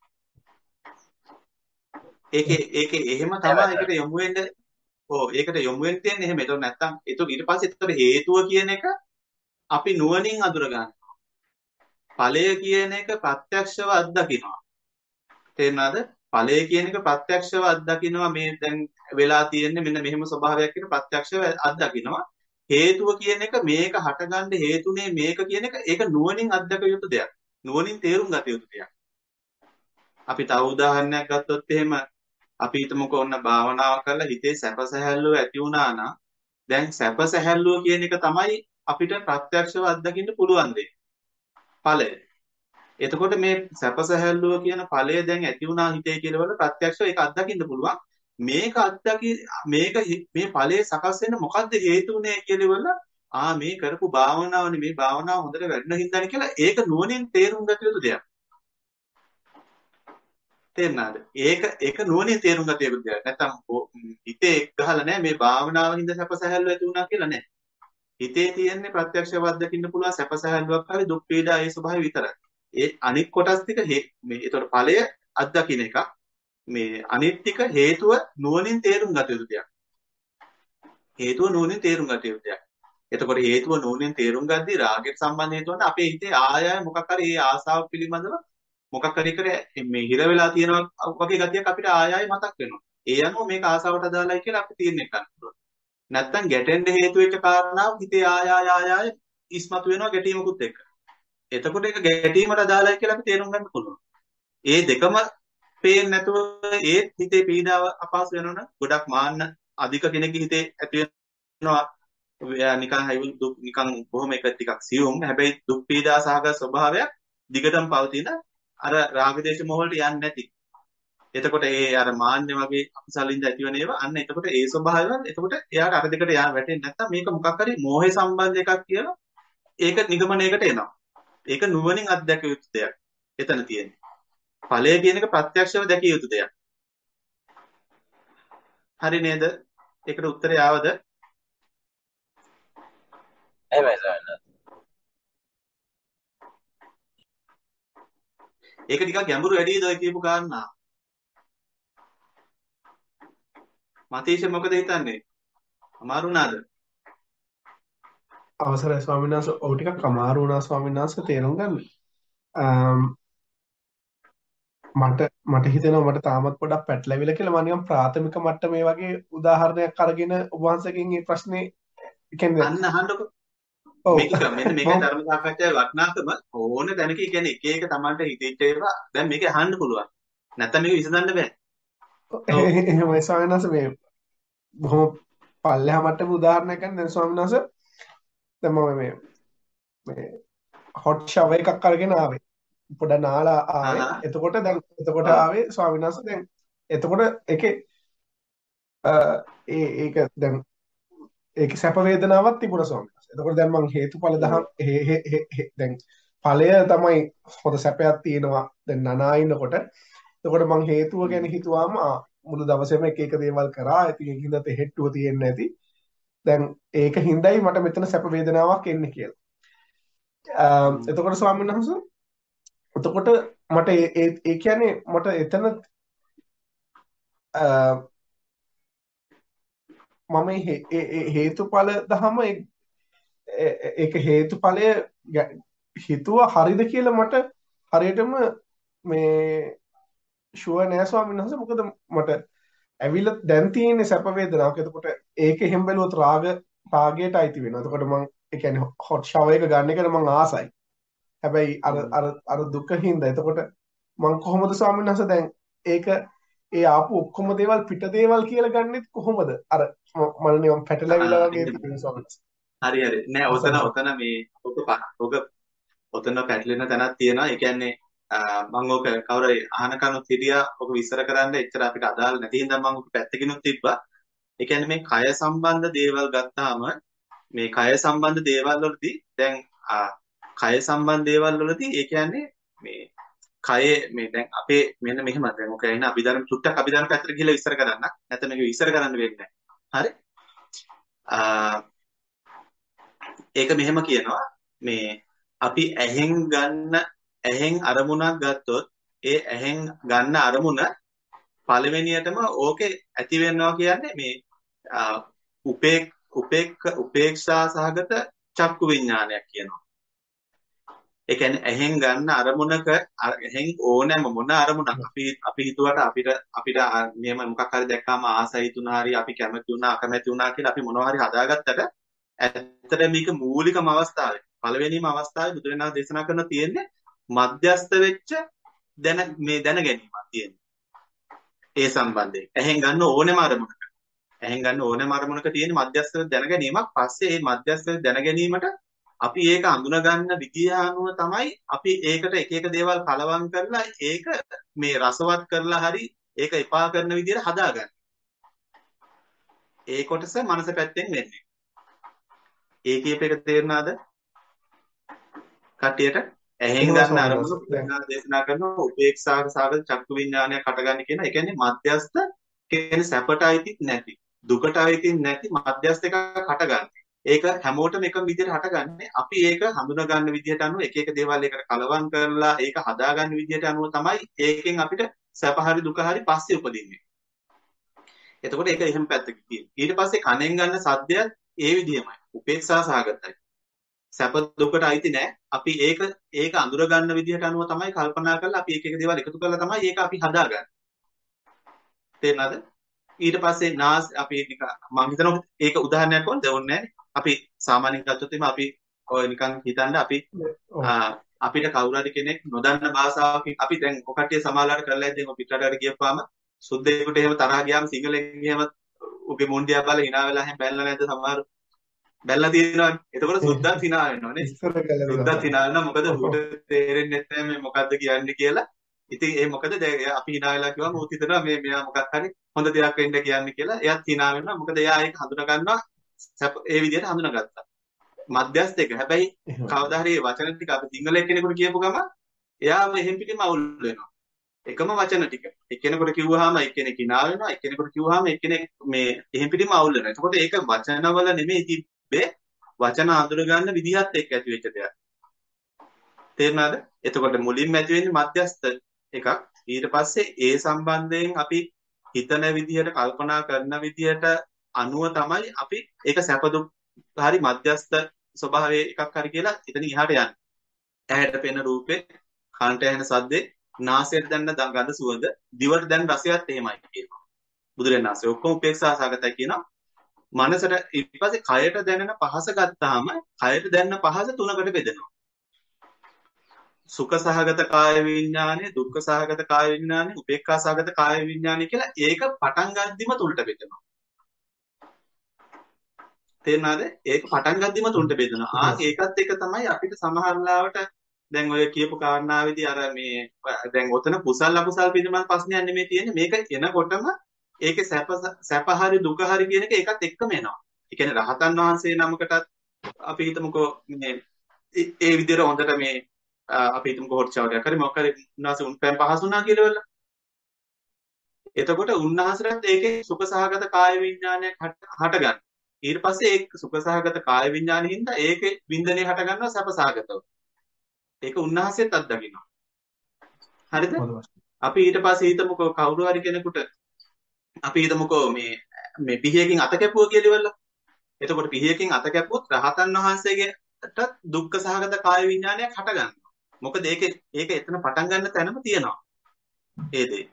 ඒකේ ඒකේ එහෙම තමයි ඒකට යමු වෙන්න. ඔව් ඒකට යමු වෙන්න තියෙන්නේ එහෙම. ඒක නැත්තම් ඒක ඊට පස්සේ ඒතර හේතුව කියන එක අපි නුවණින් අඳුර ගන්නවා. ඵලය කියන එක ප්‍රත්‍යක්ෂව අත්දකින්නවා. තේරෙනවද? ඵලය කියන එක ප්‍රත්‍යක්ෂව අත්දකින්නවා. මේ දැන් වෙලා තියෙන්නේ මෙන්න මෙහෙම ස්වභාවයක් කියන ප්‍රත්‍යක්ෂව අත්දකින්නවා. හේතුව කියන එක මේක හටගන්න හේතුනේ මේක කියන එක ඒක නුවණින් අත්දක යුතු දෙයක්. නුවණින් තේරුම් ගත යුතු දෙයක්. අපි තව උදාහරණයක් ගත්තොත් එහෙම අපි හිතමුකෝ ඔන්න භාවනාව කරලා හිතේ සැප සැහැල්ලුව ඇති වුණා නම් දැන් සැප සැහැල්ලුව කියන එක තමයි අපිට ප්‍රත්‍යක්ෂව අත්දකින්න පුළුවන් දෙය. ඵලය. එතකොට මේ සැප සැහැල්ලුව කියන ඵලය දැන් ඇති වුණා හිතේ කියලා වල ප්‍රත්‍යක්ෂව ඒක අත්දකින්න පුළුවන්. මේක අත්දකි මේක මේ ඵලයේ සකස් වෙන්න මොකද්ද හේතුනේ කියලා වල ආ මේ කරපු භාවනාවනේ මේ භාවනාව හොඳට වැඩන හින්දානේ කියලා ඒක නුවණින් තේරුම් ගත යුතු දෙයක්. තේරුණාද? ඒක ඒක නුවණින් තේරුම් ගත යුතු දෙයක්. නැත්තම් හිතේ ගහලා නැහැ මේ භාවනාව හින්දා සැප සැහැල්ලුව ඇති වුණා කියලා නැහැ. හිතේ තියෙන්නේ ප්‍රත්‍යක්ෂව අත්දකින්න පුළුවන් සැප සැහැල්ලුවක් හරි දුක් පීඩා ඒ ස්වභාවය විතරයි. ඒ අනික් කොටස් ටික මේ ඒතකොට ඵලය අත්දකින්න එක මේ අනිත් ටික හේතුව නුවණින් තේරුම් ගත යුතු දෙයක්. හේතුව නුවණින් තේරුම් ගත යුතු දෙයක්. එතකොට හේතුව නුවණින් තේරුම් ගද්දී රාගයට සම්බන්ධ හේතුවට අපේ හිතේ ආය ආය මොකක් හරි ඒ ආසාව පිළිබඳව මොකක් හරි කර මේ හිර වෙලා තියෙනවා වගේ ගතියක් අපිට ආය ආය මතක් වෙනවා. ඒ අනුව මේක ආසාවට අදාළයි කියලා අපි තීරණය කරන්න පුළුවන්. නැත්තම් ගැටෙන්න හේතු වෙච්ච කාරණාව හිතේ ආය ආය ආය ආය ඉස්මතු වෙනවා ගැටීමකුත් එක්ක. එතකොට ඒක ගැටීමට අදාළයි කියලා අපි තේරුම් ගන්න පුළුවන්. ඒ දෙකම පේන්නේ නැතුව ඒත් හිතේ පීඩාව අපහසු වෙනවනම් ගොඩක් මාන්න අධික කෙනෙක්ගේ හිතේ ඇති වෙනවා එයා නිකන් හයිවුල් දුක් නිකන් බොහොම එක ටිකක් සියුම් හැබැයි දුක් පීඩා සහගත ස්වභාවයක් දිගටම පවතින අර රාගදේශ මොහ වලට යන්නේ නැති. එතකොට ඒ අර මාන්නේ වගේ අකුසලින්ද ඇතිවන ඒවා අන්න එතකොට ඒ ස්වභාවයන් එතකොට එයාට අර දෙකට යා වැටෙන්නේ නැත්තම් මේක මොකක් හරි මෝහය සම්බන්ධ එකක් කියලා ඒක නිගමනයකට එනවා. ඒක නුවණින් අත්දැකිය යුතු දෙයක්. එතන තියෙන්නේ. ඵලය කියන එක ප්‍රත්‍යක්ෂව දැකිය යුතු දෙයක්. හරි නේද? ඒකට උත්තරය ආවද? එහෙමයි සර්. ඒක ටිකක් ගැඹුරු වැඩිද ඔය කියපු කාරණා. මතීෂ මොකද හිතන්නේ? අමාරු නාද? අවසරයි ස්වාමීන් වහන්සේ ඔය ටිකක් අමාරු වුණා ස්වාමීන් වහන්සේ තේරුම් ගන්න. අම්, මට මට හිතෙනවා මට තාමත් පොඩක් පැටලවිලා කියලා මම නිකන් ප්‍රාථමික මට්ටමේ වගේ උදාහරණයක් අරගෙන ඔබ වහන්සේගෙන් මේ ප්‍රශ්නේ කියන්නේ අන්න අහන්නකො. ඔව් මේක මෙන්න මේකේ ධර්ම සාකච්ඡාවේ වටිනාකම ඕන තැනක කියන්නේ එක එක Tamanට හිතෙච්ච ඒවා දැන් මේක අහන්න පුළුවන්. නැත්නම් මේක විසඳන්න බෑ. ඔව්. එහෙමයි ස්වාමීන් වහන්සේ මේ බොහොම පල්ලෙහා මට්ටමේ උදාහරණයක් ගන්න දැන් ස්වාමීන් වහන්සේ දැන් මම මේ මේ හොට් ෂවර් එකක් අරගෙන ආවේ පොඩ නාලා ආවේ ආහා. එතකොට දැන් එතකොට ආ. ආවේ ස්වාමීන් වහන්සේ දැන් එතකොට ඒකේ අ, ඒ ඒක දැන් ඒකේ සැප වේදනාවක් තිබුණා ස්වාමීන් වහන්සේ. එතකොට දැන් මං හේතුඵල දහම් හේ හේ හේ හේ- දැන් ඵලය තමයි හොඳ සැපයක් තියෙනවා දැන් නනා ඉන්නකොට. එතකොට මං හේතුව ගැන හිතුවාම ආ, මුළු දවසේම එක එක දේවල් කරා. ඉතින් ඒකින්ද තෙහෙට්ටුව තියෙන්නේ නැති. දැන් ඒක හින්දායි මට මෙතන සැප වේදනාවක් එන්නේ කියලා. අම්, එතකොට ස්වාමීන් වහන්සේ එතකොට මට ඒ ඒ- ඒ කියන්නේ මට එතන අ, මම මේ හේ- ඒ- ඒ හේතුඵල දහම ඒ- ඒ- ඒක හේතුඵලය ගැ- හිතුවා හරිද කියලා මට හරියටම මේ ෂුවර් නෑ ස්වාමීන් වහන්සේ. මොකද මට ඇවිල්ලා දැන් තියෙන්නේ සැප වේදනාවක්. එතකොට ඒක එහෙම බැලුවොත් රාග රාගයට අයිති වෙනවා. එතකොට මම ඒ කියන්නේ හොට් ෂවර් එක ගන්න එකට මම ආසයි. හැබැයි අර අර අර දුක හින්දා එතකොට මං කොහොමද ස්වාමීන් වහන්සේ දැන් ඒක ඒ ආපු ඔක්කොම දේවල් පිට දේවල් කියලා ගන්නෙත් කොහොමද? අර ම- මම නිකන් පැටලවිලා ආ, වගේ එහෙම. තියෙන ස්වාමීන් වහන්සේ. හරි හරි. නෑ ඔතන අවසන් ඔතන මේ ඔක ප- ඔක ඔතන පැටලෙන තැනක් තියෙනවා. ඒ කියන්නේ මම ඔක කවුරු හරි අහන කනුත් හිටියා. ඔක විස්තර කරන්න එච්චර අපිට අදාළ නැති හින්දා මම ඔක පැත්තකිනුත් තිබ්බා. ඒ කියන්නේ මේ කය සම්බන්ධ දේවල් ගත්තාම මේ කය සම්බන්ධ දේවල් වලදී දැන් ආ, කය සම්බන්ධ දේවල් වලදී ඒ කියන්නේ මේ කයේ මේ දැන් අපේ මෙන්න මෙහෙම දැන් ඔක එන අභිධර්ම චුට්ටක් අභිධර්ම පැත්තට ගිහලා විස්තර කරන්න. නැත්නම් මේක විස්තර කරන්න වෙන්නේ නැහැ. හරි? ආ, ඒක මෙහෙම කියනවා මේ අපි ඇහෙන් ගන්න ඇහෙන් අරමුණක් ගත්තොත් ඒ ඇහෙන් ගන්න අරමුණ පළවෙනියටම ඕකේ ඇති වෙනවා කියන්නේ මේ ආ, උපේක් උපේක් උපේක්ෂා සහගත චක්කු විඥානයක් කියනවා. ඒ කියන්නේ ඇහෙන් ගන්න අරමුණක අ- ඇහෙන් ඕනෑම මොන අරමුණක් අපි අපි හිතුවට අපිට අපිට ආ- මෙහෙම මොකක් හරි දැක්කාම ආසයි තුනා හරි අපි කැමති වුණා අකමැති වුණා කියලා අපි මොනවා හරි හදාගත්තට ඇත්තට මේක මූලිකම අවස්ථාවේ පළවෙනිම අවස්ථාවේ බුදුරණාහි දේශනා කරන තියෙන්නේ මධ්‍යස්ත වෙච්ච දැන මේ දැන ගැනීමක් තියෙන්නේ. ඒ සම්බන්ධයෙන් ඇහෙන් ගන්න ඕනෑම අරමුණක ඇහෙන් ගන්න ඕනෑම අරමුණක තියෙන මධ්‍යස්ත දැන ගැනීමක් පස්සේ මේ මධ්‍යස්ත දැන ගැනීමට අපි ඒක අඳුන ගන්න විදිය අනුව තමයි අපි ඒකට එක එක දේවල් කලවම් කරලා ඒක මේ රසවත් කරලා හරි ඒක එපා කරන විදියට හදාගන්න. ඒ කොටස මනස පැත්තෙන් වෙන්නේ. ඒ කියප එක තේරුණාද? කටියට ඇහෙන් එහෙමයි ගන්න ස්වාමීන් අරමුණු වහන්සේ. දැන් පුදුනා දේශනා කරන උපේක්ෂාක සාගත චක්කු විඥානයක් හටගන්න කියන. ඒ කියන්නේ මධ්‍යස්ත කියන්නේ සැපට අයිති නැති දුකට අයිති නැති මධ්‍යස්ත එකක් හටගන්න. ඒක හැමෝටම එකම විදිහට හටගන්නේ. අපි ඒක හඳුනා ගන්න විදිහට අනුව එක එක දේවල් එකට කලවම් කරලා ඒක හදා ගන්න විදිහට අනුව තමයි ඒකෙන් අපිට සැප හරි දුක හරි පස්සේ උපදින්නේ. එතකොට ඒක එහෙම පැත්තක තියෙනවා. ඊට පස්සේ කනෙන් ගන්න සද්දයත් ඒ විදිහමයි. උපේක්ෂා සහගතයි. සැප දුකට අයිති නැහැ. අපි ඒක ඒක අඳුර ගන්න විදිහට අනුව තමයි කල්පනා කරලා අපි එක එක දේවල් එකතු කරලා තමයි ඒක අපි හදාගන්නේ. තේරෙනවද? ඊට පස්සේ නාස් අපි නිකන් මම හිතනවා ඒක උදාහරණයක් වොන් දෙවන්නේ නැහැ. අපි සාමාන්‍යයෙන් ගත්තොත් එimhe අපි ඔය නිකන් හිතන්න අපි ඔව්. ආ, අපිට කවුරු හරි කෙනෙක් නොදන්න භාෂාවකින් අපි දැන් ඔකට්ටිය සමාලාවට කරලා ඉතින් ඔය පිටරටකට ගියපුවාම සුද්දෙකුට එහෙම තරහ ගියාම සිංහලෙන් එහෙම උගේ මොන්දියා බලලා hina වෙලා එහෙම බැලලා නැද්ද සමහර බැලලා තියෙනවනේ. එතකොට සුද්දත් hina වෙනවනේ. ඉස්සර කළා සුද්දත් hina වෙනවා මොකද ඌට තේරෙන්නේ නැත්නම් මේ මොකද්ද කියන්නේ කියලා. ඉතින් ඒ මොකද දැන් එයා අපි hina වෙලා කිව්වම ඌත් හිතනවා මේ මෙයා මොකක් හරි හොඳ දෙයක් වෙන්න කියන්නේ කියලා. එයාත් hina වෙනවා. මොකද එයා ඒක හඳුනා ගන්නවා ඒ විදිහට හඳුනාගත්තා. මධ්‍යස්ථ එක. හැබැයි කවදා හරි වචන ටික අපි සිංහල එක්කෙනෙකුට කියපු ගම එයාම එහෙම් පිටින්ම අවුල් වෙනවා. එකම වචන ටික. එක්කෙනෙකුට කිව්වහම එක්කෙනෙක් hina වෙනවා. එක්කෙනෙකුට කිව්වහම එක්කෙනෙක් මේ එහෙම් පිටින්ම අවුල් වෙනවා. එතකොට ඒක වචනවල නෙමෙයි තිබ්බේ වචන අඳුර ගන්න විදිහත් එක්ක ඇති වෙච්ච දෙයක්. තේරුණාද? එතකොට මුලින්ම ඇති වෙන්නේ මධ්‍යස්ථ එකක්. ඊට පස්සේ ඒ සම්බන්ධයෙන් අපි හිතන විදිහට කල්පනා කරන විදිහට අනුව තමයි අපි ඒක සැප දුක් හරි මධ්‍යස්ථ ස්වභාවයේ එකක් හරි කියලා එතන ඉහාට යන්නේ. ඇහැට පෙනෙන රූපේ, කනට ඇහෙන සද්දේ, නාසයට දැනෙන ගඳ සුවඳ, දිවට දැනෙන රසයත් එහෙමයි කියනවා. බුදුරජාණන් වහන්සේ ඔක්කොම උපේක්ෂා සහගතයි කියනවා. මනසට ඊට පස්සේ කයට දැනෙන පහස ගත්තාම කයට දැනෙන පහස තුනකට බෙදෙනවා. සුඛ සහගත කාය විඥානය, දුක්ඛ සහගත කාය විඥානය, උපේක්ඛා සහගත කාය විඥානය කියලා ඒක පටන් ගද්දිම තුනට බෙදෙනවා. තේරුණාද? ඒක පටන් ගද්දිම තුනට බෙදෙනවා. ආ ඒකත් එක තමයි අපිට සමහරලාවට දැන් ඔය කියපු කාරණාවේදී අර මේ දැන් ඔතන කුසල් අකුසල් පිළිබඳ ප්‍රශ්නයක් නෙමෙයි තියෙන්නේ. මේක එනකොටම ඒකේ සැප සැප හරි දුක හරි කියන එක ඒකත් එක්කම එනවා. ඒ කියන්නේ රහතන් වහන්සේ නමකටත් අපි හිතමුකෝ මේ ඒ විදිහට හොඳට මේ අපි හිතමුකෝ හොට්චවරයක් හරි මොකක් හරි උන්වහන්සේ උන්පැන් පහසුනා කියලා වෙලා. එතකොට උන්වහන්සේට ඒකේ සුඛ සහගත කාය විඥානයක් හට ගන්න. ඊට පස්සේ ඒ සුඛ සහගත කාය විඥානෙ හින්දා ඒකේ වින්දනය හට ගන්නවා සැප සහගතව. ඒක උන්වහන්සේත් අත්දකින්නවා. හරිද? අපි ඊට පස්සේ හිතමුකෝ කවුරු හරි කෙනෙකුට අපි හිතමුකෝ මේ මේ පිහියකින් අත කැපුවා කියලා ඉවරලා. එතකොට පිහියකින් අත කැපුවොත් රහතන් වහන්සේගේට දුක්ඛ සහගත කාය විඥානයක් හට ගන්නවා. මොකද ඒක ඒක එතන පටන් ගන්න තැනම තියෙනවා. ඒ දේ.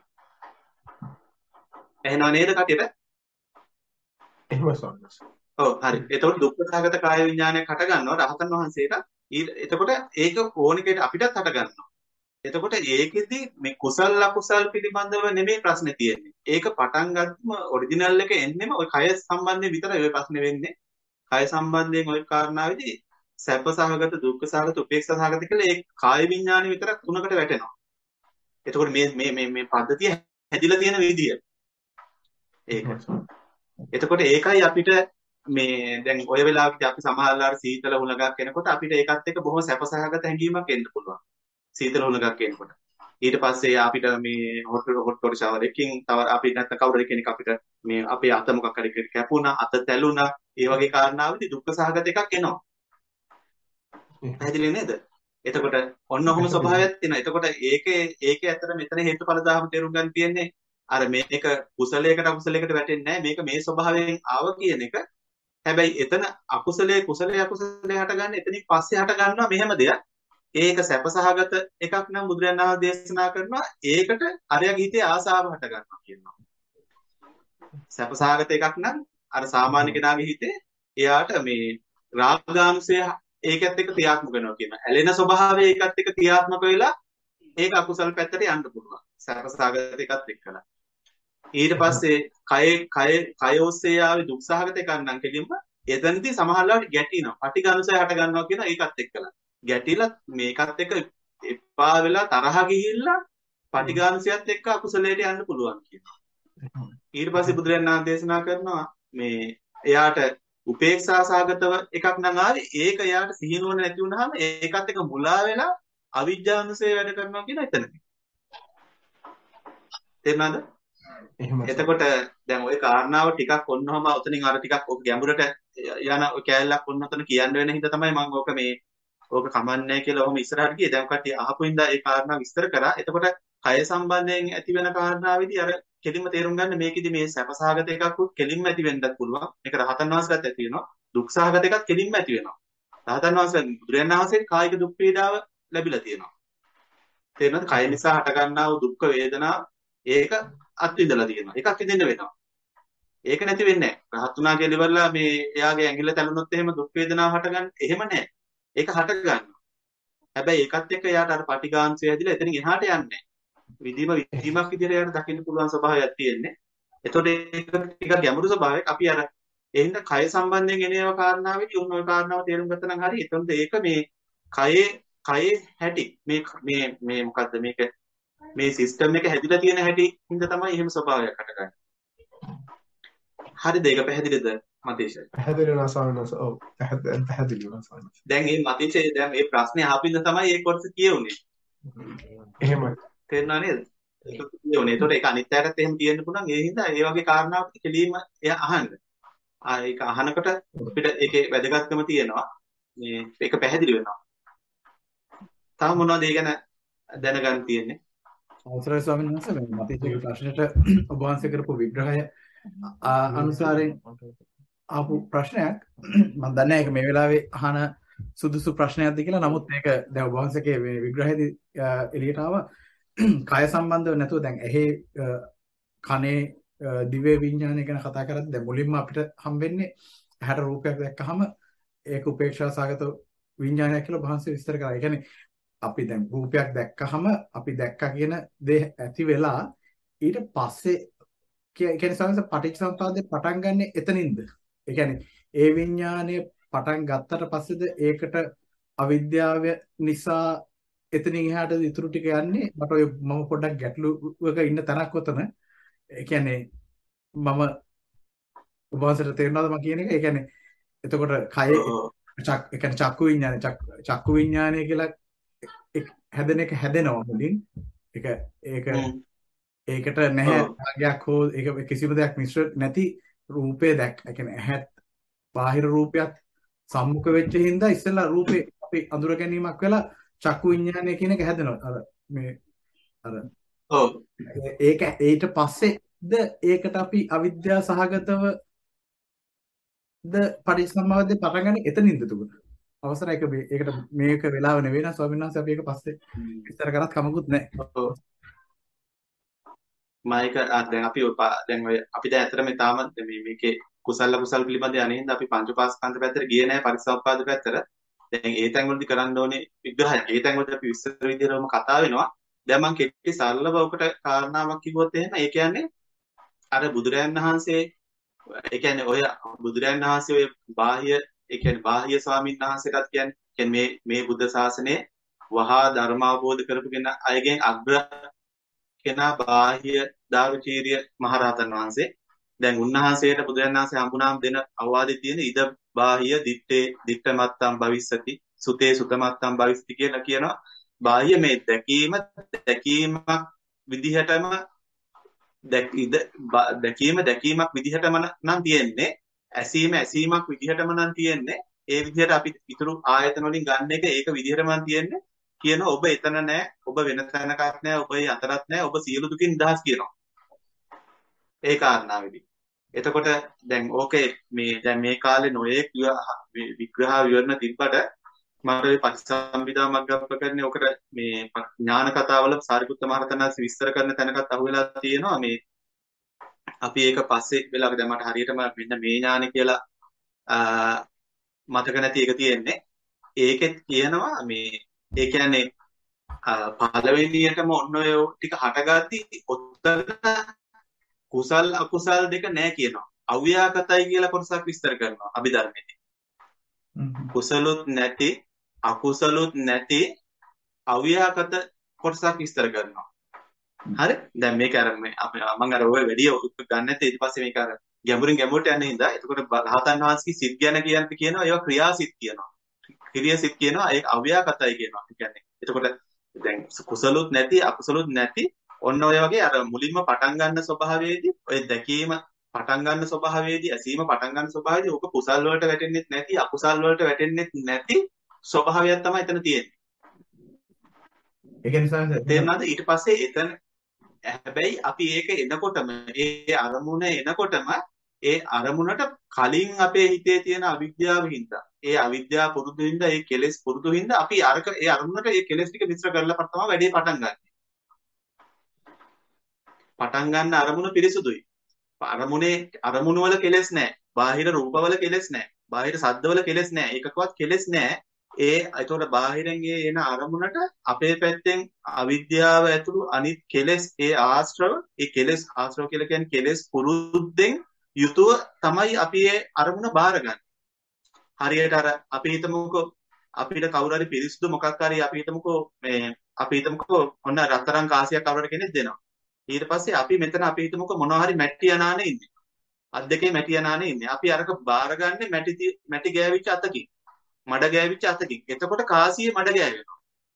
එහෙනම් නේද කටියට? එහෙම සෝනස්. ඔව් හරි. එතකොට දුක්ඛ සහගත කාය විඥානයක් හට ගන්නවා රහතන් වහන්සේට. එතකොට ඒක ඕනිකේට අපිටත් හට ගන්නවා. එතකොට ඒකෙදි මේ කුසල අකුසල් පිළිබඳව නෙමෙයි ප්‍රශ්නේ තියෙන්නේ. ඒක පටන් ගත්තම ඔරිජිනල් එක එන්නෙම ওই කය සම්බන්ධයෙන් විතරයි ওই ප්‍රශ්නේ වෙන්නේ. කය සම්බන්ධයෙන් ওই කාරණාවේදී සැප සහගත දුක්ඛ සහගත උපේක්ෂා සහගත කියලා ඒ කාය විඥානෙ විතරක් තුනකට වැටෙනවා. එතකොට මේ මේ මේ මේ පද්ධතිය හැදිලා තියෙන විදිය. ඒක. එතකොට ඒකයි අපිට මේ දැන් ඔය වෙලාවට අපි සමහරවල් සීතල හුලඟක් එනකොට අපිට ඒකත් එක්ක බොහොම සැප සහගත හැඟීමක් එන්න පුළුවන්. සීතල හුලඟක් එනකොට. ඊට පස්සේ අපිට මේ හොට් හොට් වොටර් ෂවර් එකකින් තව අපි නැත්නම් කවුරු කෙනෙක් අපිට මේ අපේ අත මොකක් හරි කැපුණා, අත තැළුණා, ඒ වගේ කාරණාවලදී දුක්ඛ සහගත එකක් එනවා. පැහැදිලි නේද? එතකොට ඔන්න ඔහොම ස්වභාවයක් තියෙනවා. එතකොට ඒකේ ඒකේ ඇත්තට මෙතන හේතුඵල ධර්ම තේරුම් ගන්න තියෙන්නේ අර මේක කුසලයකට අකුසලයකට වැටෙන්නේ නැහැ. මේක මේ ස්වභාවයෙන් ආව කියන එක. හැබැයි එතන අකුසලයේ කුසලයේ අකුසලයේ හට ගන්න එතනින් පස්සේ හට ගන්නවා මෙහෙම දෙයක්. ඒක සැපසහගත එකක් නම් බුදුරජාණන් වහන්සේ දේශනා කරනවා ඒකට අරයාගේ හිතේ ආසාව හට ගන්නවා කියනවා. සැපසහගත එකක් නම් අර සාමාන්‍ය කෙනාගේ හිතේ එයාට මේ රාගාංශය ඒකත් එක්ක ක්‍රියාත්මක වෙනවා කියනවා. ඇලෙන ස්වභාවය ඒකත් එක්ක ක්‍රියාත්මක වෙලා ඒක අකුසල පැත්තට යන්න පුළුවන්. සැපසහගත එකත් එක්කලා. ඊට පස්සේ කය කය කය ඔස්සේ ආවේ දුක්සහගත එකක් නම් කෙලින්ම එතනදී සමහරවිට ගැටිනවා. පටිඝානුසය හට ගන්නවා කියන ඒකත් එක්කලා. ගැටිලා මේකත් එක්ක එපා වෙලා තරහ ගිහිල්ලා පටිඝානුසයත් එක්ක අකුසලයට යන්න පුළුවන් කියනවා. ඊට පස්සේ බුදුරජාණන් වහන්සේ දේශනා කරනවා මේ එයාට උපේක්ෂා සාගතව එකක් නම් ආවේ ඒක එයාට සිහිනුවන නැති වුනහම ඒකත් එක්ක මුලා වෙලා අවිජ්ජානුසය වැඩ කරනවා කියන එතනදී. තේරුණාද? එතකොට දැන් ওই කාරණාව ටිකක් ඔන්නෝම උතනින් අර ටිකක් ඔක ගැඹුරට යන ඔය කෑල්ලක් ඔන්න උතන කියන්න වෙන හින්දා තමයි මම ඕක මේ ඕක කමන්නේ කියලා ඔහොම ඉස්සරහට ගියේ. දැන් කට්ටිය අහපු හින්දා ඒ කාරණා විස්තර කරා. එතකොට කය සම්බන්ධයෙන් ඇති වෙන කාරණාවේදී අර කෙලින්ම තේරුම් ගන්න මේකෙදි මේ සැපසහගත එකක් උත් කෙලින්ම ඇති වෙන්නත් පුළුවන්. මේක රහතන් වහන්සේලාත් ඇති වෙනවා. දුක්සහගත එකක් කෙලින්ම ඇති වෙනවා. රහතන් වහන්සේ බුදුරජාණන් වහන්සේ කායික දුක් පීඩාව ලැබිලා තියෙනවා. තේරෙනවද? කය නිසා හට ගන්නා වූ දුක් වේදනා ඒක අත්විඳලා තියෙනවා. ඒකක් විඳින්න වෙනවා. ඒක නැති වෙන්නේ නැහැ. රහත් උනා කියලා ඉවරලා මේ එයාගේ ඇඟිල්ල තැළුනොත් එහෙම දුක් වේදනාව හට ගන්න එහෙම නැහැ. ඒක හට ගන්නවා. හැබැයි ඒකත් එක්ක එයාට අර පටිඝාංශය හැදිලා එතනින් එහාට යන්නේ නැහැ. විදීම විදීමක් විදිහට එයාට දකින්න පුළුවන් ස්වභාවයක් තියෙන්නේ. එතකොට ඒක ටිකක් ගැඹුරු ස්වභාවයක්. අපි අර ඒ හින්දා කය සම්බන්ධයෙන් එන ඒවා කාරණාවෙදී උන් ওই කාරණාව තේරුම් ගත්තා නම් හරි. එතකොට ඒක මේ කයේ කයේ හැටි මේ මේ මේ මොකද්ද මේක මේ සිස්ටම් එක හැදිලා තියෙන හැටි හින්දා තමයි එහෙම ස්වභාවයක් හටගන්නේ. හරිද? ඒක පැහැදිලිද මතේෂ? පැහැදිලි වෙනවා ස්වාමීන් වහන්සේ. ඔව් පැහැදිලි පැහැදිලි වෙනවා ස්වාමීන් වහන්සේ. දැන් මේ මතේෂ දැන් මේ ප්‍රශ්නේ අහපින්ද තමයි ඒ කොටස කියුනේ. එහෙමයි. තේරුණා නේද? ඒක කියුනේ. ඒතකොට ඒක අනිත් පැයටත් එහෙම කියන්න පුළුවන්. ඒ හින්දා ඒ වගේ කාරණාවක් කෙලීම එයා අහන්න. ආ ඒක අහනකොට අපිට ඒකේ වැදගත්කම තියෙනවා. මේ ඒක පැහැදිලි වෙනවා. තව මොනවද ඒ ගැන දැනගන්න තියෙන්නේ? අවසරයි ස්වාමීන් වහන්සේ මේ මතීගේ ප්‍රශ්නෙට ඔබ වහන්සේ කරපු විග්‍රහය අනුසාරයෙන් ආපු ප්‍රශ්නයක් මම දන්නේ ඒක මේ වෙලාවේ අහන සුදුසු ප්‍රශ්නයක්ද කියලා. නමුත් මේක දැන් ඔබ වහන්සේගේ මේ විග්‍රහයේදී එළියට ආව කය සම්බන්ධව නැතුව දැන් එහි කනේ දිව්‍ය විඥානය ගැන කතා කරද්දී දැන් මුලින්ම අපිට හම්බෙන්නේ ඇහැට රූපයක් දැක්කහම ඒක උපේක්ෂා සාගත විඥානයක් කියලා ඔබ වහන්සේ විස්තර කරා. ඒ කියන්නේ අපි දැන් රූපයක් දැක්කහම අපි දැක්කා කියන දේ ඇති වෙලා ඊට පස්සේ කියන්නේ සමහරවිට පටිච්චසමුප්පාදේ පටන් ගන්නෙ එතනින්ද? ඒ කියන්නේ ඒ විඥානය පටන් ගත්තට පස්සේද ඒකට අවිද්‍යාව නිසා එතනින් එහාට ඉතුරු ටික යන්නේ? මට ඔය මම පොඩ්ඩක් ගැටලුවක ඉන්න තරක් උතන. ඒ කියන්නේ මම ඔබ වහන්සේට තේරෙනවද මම කියන එක? ඒ කියන්නේ එතකොට කයේ චක් ඒ කියන්නේ චක්කු විඥානය චක්කු විඥානය කියලා හැදෙන එක හැදෙනවා මුලින්. ඒක ඒක ඒකට නැහැ භාගයක් හෝ ඒක කිසිම දෙයක් මිශ්‍ර නැති රූපේ දැක්. ඒ කියන්නේ ඇහත් බාහිර රූපයක් සම්මුඛ වෙච්ච හින්දා ඉස්සෙල්ලා රූපේ අපි අඳුර ගැනීමක් වෙලා චක්කු විඥානය කියන එක හැදෙනවා. අර මේ අර ඔව් ඒක ඊට පස්සේද ඒකට අපි අවිද්‍යාව සහගතව ද පරිසම්මාවද පටන් ගන්න එතනින්ද තුන. අවසරයි ඒක ඒකට මේක වෙලාව නෙවෙයි නා ස්වාමීන් වහන්සේ අපි ඒක පස්සේ විස්තර කරත් කමකුත් නැහැ. ඔව් මයික දැන් අපි දැන් ඔය අපි දැන් ඇත්තටම තාම මේ මේකේ කුසල කුසල පිළිබඳ යන්නේ අපි පංච පාස්කන්ධ පැත්තට ගියේ නැහැ පරිසම්පාද පැත්තට. දැන් ඒ තැන් වලදී කරන්න ඕනේ විග්‍රහයක්. ඒ තැන් වලදී අපි විස්තර විදිහටම කතා වෙනවා. දැන් මම කෙටි සරලව ඔකට කාරණාවක් කිව්වොත් එහෙම ඒ කියන්නේ අර බුදුරයන් වහන්සේ ඒ කියන්නේ ඔය බුදුරයන් වහන්සේ ඔය බාහ්‍ය ඒ කියන්නේ බාහ්‍ය ස්වාමීන් වහන්සේටත් කියන්නේ කියන්නේ මේ මේ බුද්ධ ශාසනය වහා ධර්ම අවබෝධ කරපුගෙන අයගෙන් අග්‍ර කෙනා බාහ්‍ය දාරුචීරිය මහරහතන් වහන්සේ. දැන් උන්වහන්සේට බුදුරජාණන් වහන්සේ හම්බුනාම දෙන අවවාදයේ තියෙන ඉද බාහ්‍ය දිත්තේ දිත්තමත්තම් භවිස්සති සුතේ සුතමත්තම් භවිස්සති කියලා කියනවා. බාහ්‍ය මේ දැකීම දැකීමක් විදිහටම දැකීද දැකීම දැකීමක් විදිහටම නම් තියෙන්නේ. ඇසීම ඇසීමක් විදිහටම නම් තියෙන්නේ. ඒ විදිහට අපි ඊතුරු ආයතන වලින් ගන්න එක ඒක විදිහටම නම් තියෙන්නේ. කියන ඔබ එතන නැහැ, ඔබ වෙන තැනකත් නැහැ, ඔබ ඒ අතරත් නැහැ, ඔබ සියලු දුකින් නිදහස් කියනවා. ඒ කාරණාවෙදී. එතකොට දැන් ඕකේ මේ දැන් මේ කාලේ නොයේ විග්‍රහ විවරණ තිබ්බට මම මේ පටිසම්භිදා මග්ගප්පකරණේ ඔකට මේ ඥාන කතාවල සාරිපුත්ත මහ රහතන් වහන්සේ විස්තර කරන තැනකත් අහුවෙලා තියෙනවා. මේ අපි ඒක පස්සේ වෙලාවක දැන් මට හරියටම මෙන්න මේ ඥානෙ කියලා මතක නැති එක තියෙන්නේ. ඒකෙත් කියනවා මේ ඒ කියන්නේ පළවෙනියටම ඔන්න ඔය ටික හටගatti ඔතන කුසල් අකුසල් දෙක නැහැ කියනවා. අව්‍යාකතයි කියලා කොටසක් විස්තර කරනවා අභිධර්මයේදී. කුසලොත් නැති අකුසලොත් නැති අව්‍යාකත කොටසක් විස්තර කරනවා. හරි? දැන් මේක අර මම අර ඔය වැඩි ගන්න නැත්නම් ඊට පස්සේ මේක අර ගැඹුරින් ගැඹුරට යන හින්දා එතකොට රහතන් වහන්සේගේ සිත් ගැන කියන්න කියනවා ඒවා ක්‍රියාසිත කියනවා. ක්‍රියාසිත කියනවා ඒක අව්‍යාකතයි කියනවා. ඒ කියන්නේ එතකොට දැන් කුසලොත් නැති අකුසලොත් නැති ඔන්න ඔය වගේ අර මුලින්ම පටන් ගන්න ස්වභාවයේදී ඔය දැකීම පටන් ගන්න ස්වභාවයේදී ඇසීම පටන් ගන්න ස්වභාවයේදී ඕක කුසල් වලට වැටෙන්නේ නැති අකුසල් වලට වැටෙන්නේ නැති ස්වභාවයක් තමයි එතන තියෙන්නේ. ඒක නිසා තේරුණාද? ඊට පස්සේ එතන හැබැයි අපි ඒක එනකොටම ඒ අරමුණ එනකොටම ඒ අරමුණට කලින් අපේ හිතේ තියෙන අවිද්‍යාව හින්දා ඒ අවිද්‍යාව පුරුදු හින්දා ඒ කෙලෙස් පුරුදු හින්දා අපි අරක ඒ අරමුණට ඒ කෙලෙස් ටික මිශ්‍ර කරලා තමයි වැඩේ පටන් ගන්න. පටන් ගන්න අරමුණ පිරිසුදුයි. අරමුණේ අරමුණු වල කෙලෙස් නැහැ. බාහිර රූපවල කෙලෙස් නැහැ. බාහිර ශබ්දවල කෙලෙස් නැහැ. ඒකකවත් කෙලෙස් නැහැ. ඒ ඒතකොට බාහිරෙන් ඒ එන අරමුණට අපේ පැත්තෙන් අවිද්‍යාව ඇතුළු අනිත් කෙලෙස් ඒ ආශ්‍රව ඒ කෙලෙස් ආශ්‍රව කියලා කියන්නේ කෙලෙස් පුරුද්දෙන් යුතුව තමයි අපි ඒ අරමුණ බාරගන්නේ. හරියට අර අපි හිතමුකෝ අපිට කවුරු හරි පිරිසිදු මොකක් හරි අපි හිතමුකෝ මේ අපි හිතමුකෝ ඔන්න රත්තරන් කාසියක් කවුරු කෙනෙක් දෙනවා. ඊට පස්සේ අපි මෙතන අපි හිතමුකෝ මොනවා හරි මැටි අනානේ ඉන්නේ. අත් දෙකේ මැටි අනානේ ඉන්නේ. අපි අරක බාරගන්නේ මැටි මැටි ගෑවිච්ච අතකින්. මඩ ගෑවිච්ච අතකින්. එතකොට කාසියේ මඩ ගෑවෙනවා.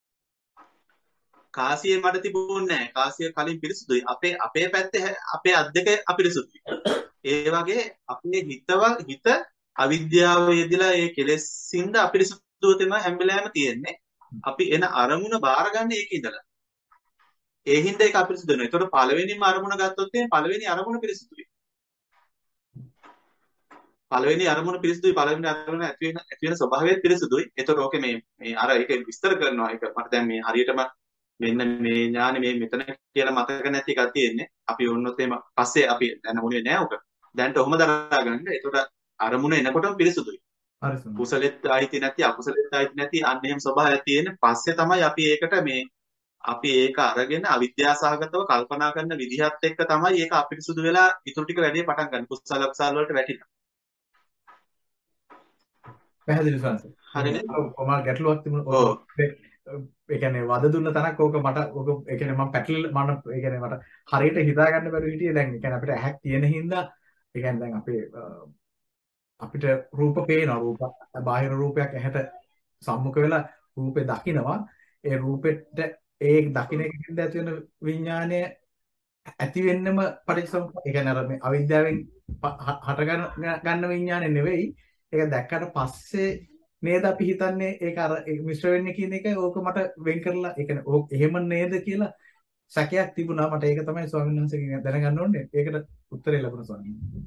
කාසියේ මඩ තිබුණේ නැහැ. කාසිය කලින් පිරිසුදුයි. අපේ අපේ පැත්තේ අපේ අත් දෙක අපිරිසුදුයි. ඒ වගේ අපේ හිතව හිත අවිද්‍යාව යෙදিলা ඒ කෙලෙස්ින්ද අපිරිසුදුව තමයි හැම වෙලාවෙම තියෙන්නේ. අපි එන අරමුණ බාරගන්නේ ඒක ඉඳලා. ඒ හින්දා ඒක අපිරිසුදු වෙනවා. ඒතකොට පළවෙනිම අරමුණ ගත්තොත් එන්නේ පළවෙනි අරමුණ පිරිසුදුයි. පළවෙනි අරමුණ පිරිසුදුයි පළවෙනි අරමුණ ඇති වෙන ඇති වෙන ස්වභාවයත් පිරිසුදුයි. ඒතකොට ඕකේ මේ මේ අර ඒක විස්තර කරනවා. ඒක මට දැන් මේ හරියටම මෙන්න මේ ඥානෙ මේ මෙතන කියලා මතක නැති එකක් තියෙන්නේ. අපි වුණොත් එම පස්සේ අපි දැන් මොනේ නෑ උක. දැන්ට ඔහොම දරා ගන්න. ඒතකොට අරමුණ එනකොටම පිරිසුදුයි. හරි කුසලෙත් ආйти නැති අකුසලෙත් ආйти නැති අන්න එහෙම ස්වභාවයක් තියෙන. පස්සේ තමයි අපි ඒකට මේ අපි ඒක අරගෙන අවිද්‍යාසහගතව කල්පනා කරන විදිහත් එක්ක තමයි ඒක අපිරිසුදු වෙලා ඊටු ටික වැඩි පටන් ගන්න. කුසල අකුසල වලට වැටිලා. පැහැදිලි සංස. හරිනේ. ඔම ගැටලුවක් තිබුණා. ඔව්. ඒ කියන්නේ වද දුන්න තැනක් ඕක මට ඕක ඒ කියන්නේ මම පැටලෙ මම ඒ කියන්නේ මට හරියට හිතා ගන්න බැරුව හිටියේ දැන් ඒ කියන්නේ අපිට ඇහක් තියෙන හින්දා ඒ කියන්නේ දැන් අපේ අපිට රූප පේනවා රූප බාහිර රූපයක් ඇහැට සම්මුඛ වෙලා රූපේ දකිනවා ඒ රූපෙට ඒ දකින්න එකකින්ද ඇති වෙන විඥානය ඇති වෙන්නම පරිසම්ප ඒ කියන්නේ අර මේ අවිද්‍යාවෙන් හට ගන්න විඥානය නෙවෙයි ඒක දැක්කට පස්සේ නේද අපි හිතන්නේ ඒක අර මිශ්‍ර වෙන්නේ කියන එක ඕක මට වෙන් කරලා ඒ කියන්නේ ඕක එහෙම නේද කියලා සැකයක් තිබුණා මට ඒක තමයි ස්වාමීන් වහන්සේගෙන් දැනගන්න ඕනේ ඒකට උත්තරේ ලැබුණා ස්වාමීන් වහන්සේ.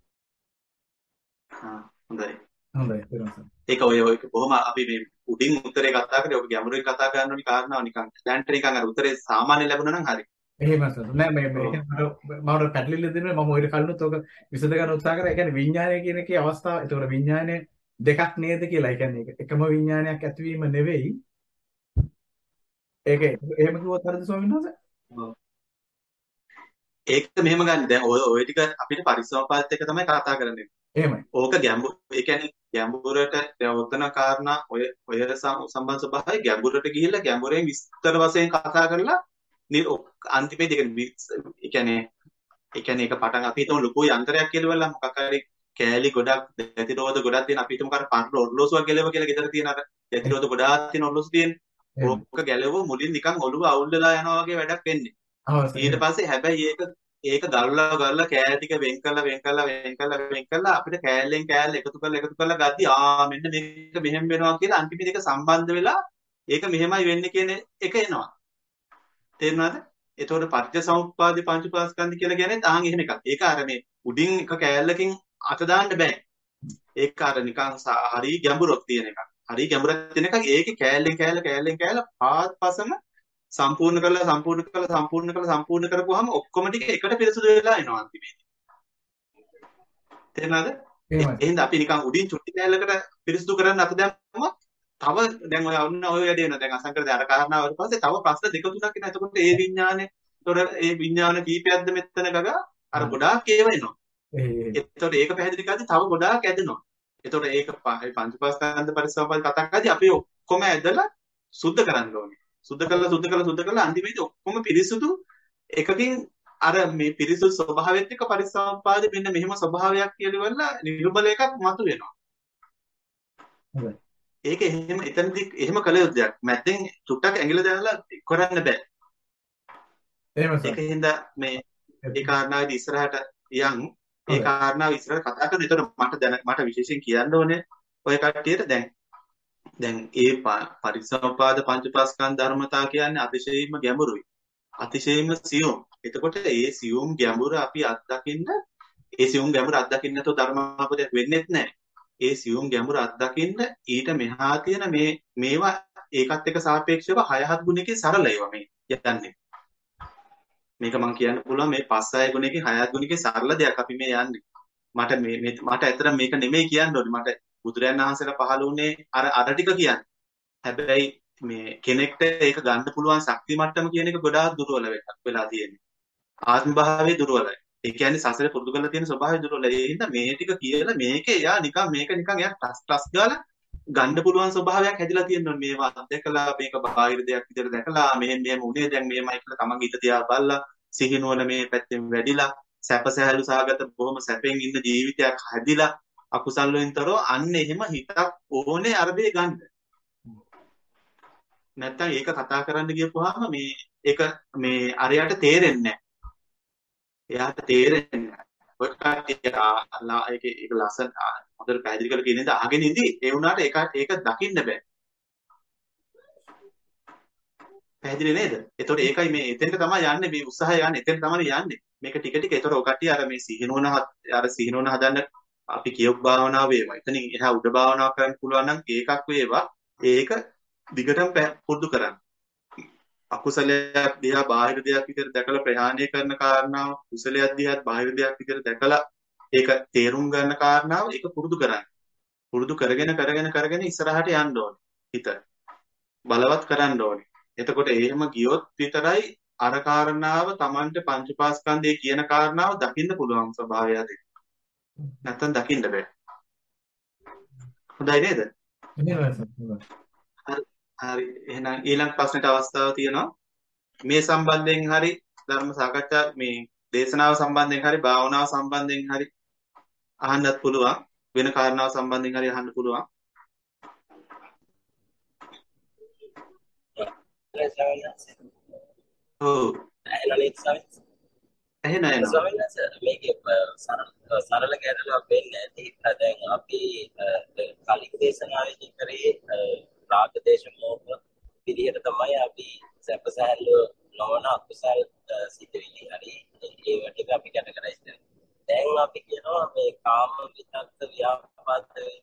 හා හොඳයි. හොඳයි ඊළඟට. ඒක ඔය ඔය කොහොම අපි මේ උඩින් උත්තරේ කතා කරේ ඔක ගැඹුරින් කතා කරන්න ඕනි කාරණාව නිකන් දැන්ට නිකන් අර උත්තරේ සාමාන්‍ය ලැබුණා නම් හරි. එහෙම නෑ මේ මේ කියන්නේ මට මට පැටලිල්ල දෙන්නේ මම ඔයිට කලිනුත් ඔක විසඳ ගන්න උත්සාහ කරා. ඒ කියන්නේ විඥානය කියන එකේ අවස්ථාව. ඒතකොට විඥානය දෙකක් නේද කියලා. ඒ කියන්නේ එකම විඥානයක් ඇතිවීම නෙවෙයි. ඒක එහෙම කිව්වොත් හරිද ස්වාමීන් වහන්සේ? ඔව්. ඒක මෙහෙම ගන්න. දැන් ඔය ඔය ටික අපිට පරිසම්පාදත් එක්ක තමයි කතා කරන්නේ. එහෙමයි. ඕක ගැඹුර ඒ කියන්නේ ගැඹුරට දැන් ඔතන කාරණා ඔය ඔය සම්බන්ධ ස්වභාවය ගැඹුරට ගිහිල්ලා ගැඹුරෙන් විස්තර වශයෙන් කතා කරලා අන්තිමේදී ඒ කියන්නේ ඒ කියන්නේ ඒක පටන් අපි හිතමු ලොකු යන්ත්‍රයක් කියලාවලා මොකක් හරි කෑලි ගොඩක් දැතිරෝධ ගොඩක් තියෙන අපි හිතමු කර පරණ ඔරලෝසුවක් ගැලව කියලා ගෙදර තියෙන අර දැතිරෝධ ගොඩාක් තියෙන ඔරලෝසු තියෙන ඕක ගැලවුව මුලින් නිකන් ඔළුව අවුල් වෙලා යනවා වගේ වැඩක් වෙන්නේ ඊට පස්සේ හැබැයි ඒක ඒක ගල්ලා ගල්ලා කෑලි ටික වෙන් කරලා වෙන් කරලා වෙන් කරලා වෙන් කරලා අපිට කෑල්ලෙන් කෑල්ල එකතු කරලා එකතු කරලා ගද්දි ආ මෙන්න මේක මෙහෙම වෙනවා කියලා අන්තිමේදී ඒක සම්බන්ධ වෙලා ඒක මෙහෙමයි වෙන්නේ කියන එක එනවා තේරුණාද? එතකොට පටිච්චසමුප්පාදේ පංචපාස්කන්ධ කියලා කියන්නේ තාන් එහෙම එකක්. ඒක අර මේ උඩින් එක කෑල්ලකින් අත දාන්න බෑ. ඒක අර නිකන් හරි ගැඹුරක් තියෙන එකක්. හරි ගැඹුරක් තියෙන එකක්. ඒකේ කෑල්ලෙන් කෑල්ල කෑල්ලෙන් කෑල්ල පාත්පසම සම්පූර්ණ කරලා සම්පූර්ණ කරලා සම්පූර්ණ කරලා සම්පූර්ණ කරපුවාම ඔක්කොම ටික එකට පිරිසුදු වෙලා එනවා අන්තිමේදී. තේරුණාද? එහෙනම් අපි නිකන් උඩින් චුට්ටි කෑල්ලකට පිරිසුදු කරන්න අත දැම්මම තව දැන් ඔය ඔන්න ඔය වැඩේ වෙනවා. දැන් අසංකර දැන් අර කාරණාව ඊට පස්සේ තව ප්‍රශ්න දෙක තුනක් එනවා. එතකොට ඒ විඥානේ තොර ඒ විඥාන කීපයක්ද මෙතන ගගා අර ගොඩාක් ඒව එනවා. එතකොට ඒක පැහැදිලි කරද්දී තව ගොඩාක් ඇදෙනවා. එතකොට ඒක පංචපාස්කන්ධ පරිසම්පාද කතා කරද්දී අපි ඔක්කොම ඇදලා සුද්ධ කරන්න ඕනේ. සුද්ධ කරලා සුද්ධ කරලා සුද්ධ කරලා අන්තිමේදී ඔක්කොම පිරිසුදු එකකින් අර මේ පිරිසුදු ස්වභාවයත් එක්ක පරිසම්පාදේ මෙන්න මෙහෙම ස්වභාවයක් කියලා නිර්මල එකක් මතුවෙනවා. හොඳයි. ඒක එහෙම එතනදි එහෙම කළ යුතු දෙයක්. මැද්දෙන් චුට්ටක් ඇඟිල්ල දාලා කරන්න බෑ. එහෙම සර්. ඒකින්ද මේ ඒ කාරණාවේදී ඉස්සරහට යන් ඒ කාරණාව ඉස්සරහට කතා කරන. ඒතකොට මට දැන මට විශේෂයෙන් කියන්න ඕනේ ඔය කට්ටියට දැන් දැන් ඒ පරිසම්පාද පංචපාස්කන්ධ ධර්මතා කියන්නේ අතිශයින්ම ගැඹුරුයි. අතිශයින්ම සියුම්. එතකොට ඒ සියුම් ගැඹුර අපි අත්දකින්න ඒ සියුම් ගැඹුර අත්දකින්න නැතුව ධර්මාපදයක් වෙන්නේත් නැහැ. ඒ සියුම් ගැඹුර අත්දකින්න ඊට මෙහා තියෙන මේ මේවා ඒකත් එක්ක සාපේක්ෂව හය හත් ගුණයකින් සරල ඒවා මේ යන්නේ. මේක මම කියන්න පුළුවන් මේ පස් හය ගුණයකින් හය හත් ගුණයකින් සරල දෙයක් අපි මේ යන්නේ. මට මේ මට ඇත්තට මේක නෙමෙයි කියන්න ඕනේ. මට බුදුරයන් වහන්සේලා පහළ වුණේ අර අර ටික කියන්නේ. හැබැයි මේ කෙනෙක්ට ඒක ගන්න පුළුවන් ශක්ති මට්ටම කියන එක ගොඩාක් දුර්වල වෙලා තියෙන්නේ. ආත්ම භාවයේ දුර්වලයි. ඒ කියන්නේ සසරේ පුරුදු කරලා තියෙන ස්වභාවය දුර්වලයි. ඒ හින්දා මේ ටික කියලා මේකේ යා නිකන් මේක නිකන් යා ටස් ටස් ගාලා ගන්න පුළුවන් ස්වභාවයක් හැදිලා තියෙනවා. මේවා අත්දැකලා මේක බාහිර දෙයක් විදිහට දැකලා මෙහෙම මෙහෙම උනේ දැන් මෙහෙමයි කියලා තමන්ගේ හිත තියා බලලා සිහිනුවන මේ පැත්තෙන් වැඩිලා සැපසහැලු සාගත බොහොම සැපෙන් ඉන්න ජීවිතයක් හැදිලා අකුසල් වලින්තරව අන්න එහෙම හිතක් ඕනේ අරබේ ගන්න. නැත්තම් ඒක කතා කරන්න ගියපුවාම මේ ඒක මේ අරයට තේරෙන්නේ නැහැ. එයාට තේරෙන්නේ නැහැ. ඔය කට්ටිය අල්ලා ඒක ඒක ලස්සන හොඳට පැහැදිලි කරලා කියන ඉඳ අහගෙන ඉඳි ඒ වුණාට ඒක ඒක දකින්න බෑ. පැහැදිලි නේද? එතකොට ඒකයි මේ එතෙන්ට තමයි යන්නේ මේ උත්සාහය යන්නේ. එතෙන්ට තමයි යන්නේ. මේක ටික ටික එතකොට ඔය කට්ටිය අර මේ සිහිනුවන අර සිහිනුවන හදන්න අපි කියොත් භාවනාව වේවා. එතනින් එහා උඩ භාවනාව කරන්න පුළුවන් නම් ඒකක් වේවා. ඒක දිගටම පුරුදු කරන්න. අකුසලයක් දිහා බාහිර දෙයක් විදිහට දැකලා ප්‍රහාණය කරන කාරණාව, කුසලයක් දිහා බාහිර දෙයක් විදිහට දැකලා ඒක තේරුම් ගන්න කාරණාව ඒක පුරුදු කරන්න. පුරුදු කරගෙන කරගෙන කරගෙන ඉස්සරහට යන්න ඕනේ. හිත බලවත් කරන්න ඕනේ. එතකොට එහෙම ගියොත් විතරයි අර කාරණාව Tamanට පංචපාස්කන්ධයේ කියන කාරණාව දකින්න පුළුවන් ස්වභාවය ඇති. නැත්තම් දකින්න බෑ. හොඳයි නේද? හරි එහෙනම් ඊළඟ ප්‍රශ්නට අවස්ථාව තියෙනවා. මේ සම්බන්ධයෙන් හරි ධර්ම සාකච්ඡා මේ දේශනාව සම්බන්ධයෙන් හරි භාවනාව සම්බන්ධයෙන් හරි අහන්නත් පුළුවන්. වෙන කාරණාව සම්බන්ධයෙන් හරි අහන්න පුළුවන්. ඔව් එහෙනම් එහෙනම් ස්වාමීන් වහන්සේ මේකේ සරල සරල ගැටලුවක් වෙන්නේ නැති. දැන් අපි කලින් දේශනාවේදී කරේ රාග දේශ මොහ විදිහට තමයි අපි සැපසහල නොවන අකුසල් සිදුවිලි හරි ඒවට ටික අපි ගැන කරා ඉතින්. දැන් අපි කියනවා මේ කාම විතක්ක ව්‍යාපාද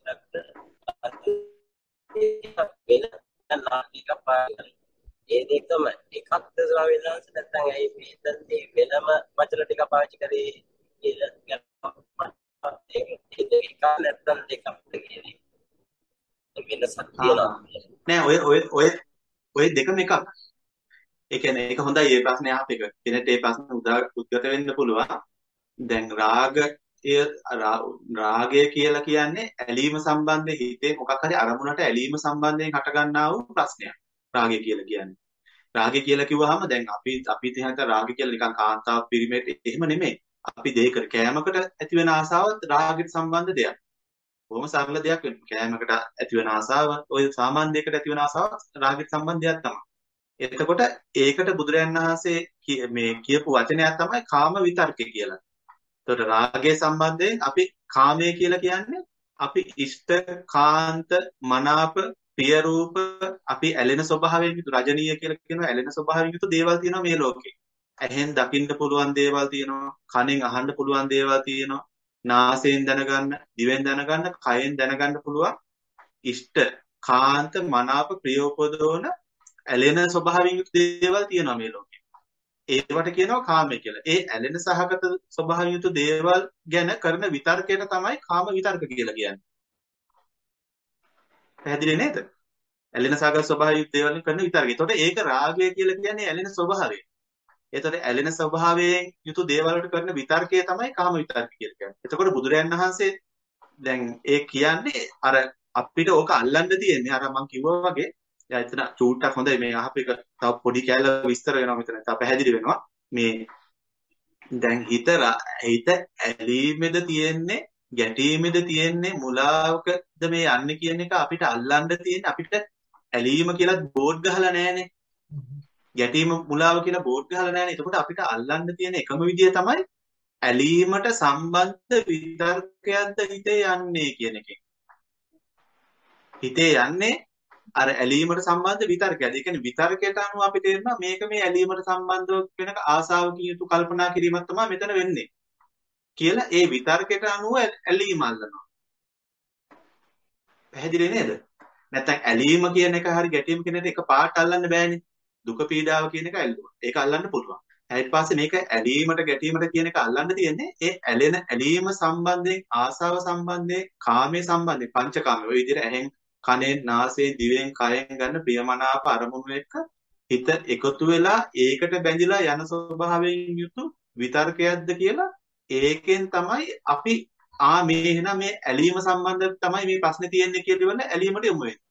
විතක්ක වෙන නාටික පාඩම් ඒ දෙකම එකක්ද ස්වාමීන් වහන්සේ නැත්නම් ඇයි මේතනදී වෙනම වචන ටික පාවිච්චි කරේ කියලා ගැන ඒක ඒක නැත්නම් දෙකක්ද කියන්නේ. වෙනසක් තියෙනවා. නෑ ඔය ඔය ඔය ඔය දෙකම එකක්. ඒ කියන්නේ ඒක හොඳයි මේ ප්‍රශ්නේ අහපේක. කෙනෙක්ට මේ ප්‍රශ්න උද්ගත වෙන්න පුළුවන්. දැන් රාගය රාගය කියලා කියන්නේ ඇලීම සම්බන්ධයෙන් හිතේ මොකක් හරි අරමුණට ඇලීම සම්බන්ධයෙන් හටගන්නා වූ ප්‍රශ්නයක්. රාගය කියලා කියන්නේ. රාගය කියලා කිව්වහම දැන් අපි අපි තහත රාගය කියලා නිකන් කාන්තාවක් පිරිමේට එහෙම නෙමෙයි. අපි දෙයකට කෑමකට ඇති වෙන ආසාවත් රාගයට සම්බන්ධ දෙයක්. බොහොම සරල දෙයක් වෙනවා. කෑමකට ඇති වෙන ආසාව, ඔය සාමාන්‍ය දෙයකට ඇති වෙන ආසාව රාගයට සම්බන්ධ දෙයක් තමයි. එතකොට ඒකට බුදුරයන් වහන්සේ මේ කියපු වචනයක් තමයි කාම විතර්කය කියලා. එතකොට රාගය සම්බන්ධයෙන් අපි කාමය කියලා කියන්නේ අපි ඉෂ්ට, කාන්ත, මනාප, ප්‍රිය රූප අපි ඇලෙන ස්වභාවයෙන් යුතු රජනීය කියලා කියනවා ඇලෙන ස්වභාවයෙන් යුතු දේවල් තියෙනවා මේ ලෝකේ. ඇහෙන් දකින්න පුළුවන් දේවල් තියෙනවා, කනෙන් අහන්න පුළුවන් දේවල් තියෙනවා. නාසයෙන් දැනගන්න, දිවෙන් දැනගන්න, කයෙන් දැනගන්න පුළුවන් ඉෂ්ට, කාන්ත, මනාප, ප්‍රිය උපදවන ඇලෙන ස්වභාවයෙන් යුක්ත දේවල් තියෙනවා මේ ලෝකේ. ඒවට කියනවා කාමය කියලා. ඒ ඇලෙන සහගත ස්වභාවයෙන් යුතු දේවල් ගැන කරන විතර්කයට තමයි කාම විතර්ක කියලා කියන්නේ. පැහැදිලි නේද? ඇලෙන සහගත ස්වභාවයෙන් යුතු දේවල් කරන විතර්කය. ඒතකොට ඒක රාගය කියලා කියන්නේ ඇලෙන ස්වභාවය. එතකොට ඇලෙන ස්වභාවයෙන් යුතු දේවල් වලට කරන විතර්කය තමයි කාම විතර්ක කියලා කියන්නේ. එතකොට බුදුරයන් වහන්සේ දැන් ඒ කියන්නේ අර අපිට ඕක අල්ලන්න තියෙන්නේ අර මම කිව්වා වගේ යා එතන චූට්ටක් හොඳයි මේ අහපේක තව පොඩි කැල විස්තර වෙනවා මෙතන තව පැහැදිලි වෙනවා මේ දැන් හිත හිත ඇලීමේද තියෙන්නේ ගැටීමේද තියෙන්නේ මුලාවකද මේ යන්නේ කියන එක අපිට අල්ලන්න තියෙන්නේ අපිට ඇලීම කියලා බෝඩ් ගහලා නැහැනේ ගැටීම මුලාව කියලා බෝඩ් ගහලා නැහැනේ. එතකොට අපිට අල්ලන්න තියෙන එකම විදිය තමයි ඇලීමට සම්බන්ධ විතර්කයක්ද හිතේ යන්නේ කියන එකෙන්. හිතේ යන්නේ අර ඇලීමට සම්බන්ධ විතර්කයක්ද. ඒ කියන්නේ විතර්කයට අනුව අපි තේරෙනවා මේක මේ ඇලීමට සම්බන්ධව වෙන ආසාවකින් යුතු කල්පනා කිරීමක් තමයි මෙතන වෙන්නේ. කියලා ඒ විතර්කයට අනුව ඇලීම අල්ලනවා. පැහැදිලි නේද? නැත්නම් ඇලීම කියන එක හරි ගැටීම කියන එක පාට අල්ලන්න බෑනේ. දුක පීඩාව කියන එක ඇල්ලුවා. ඒක අල්ලන්න පුළුවන්. ඊට පස්සේ මේක ඇලීමට ගැටීමට කියන එක අල්ලන්න තියෙන්නේ ඒ ඇලෙන ඇලීම සම්බන්ධයෙන් ආසාව සම්බන්ධයෙන් කාමයේ සම්බන්ධයෙන් පංචකාමයේ ඔය විදිහට ඇහෙන් කනෙන් නාසයෙන් දිවෙන් කයෙන් ගන්න ප්‍රියමනාප අරමුණු එක්ක හිත එකතු වෙලා ඒකට බැඳිලා යන ස්වභාවයෙන් යුතු විතර්කයක්ද කියලා ඒකෙන් තමයි අපි ආ මේ එහෙනම් මේ ඇලීම සම්බන්ධව තමයි මේ ප්‍රශ්නේ තියෙන්නේ කියලා ඉවරන ඇලීමට යොමු වෙන්නේ.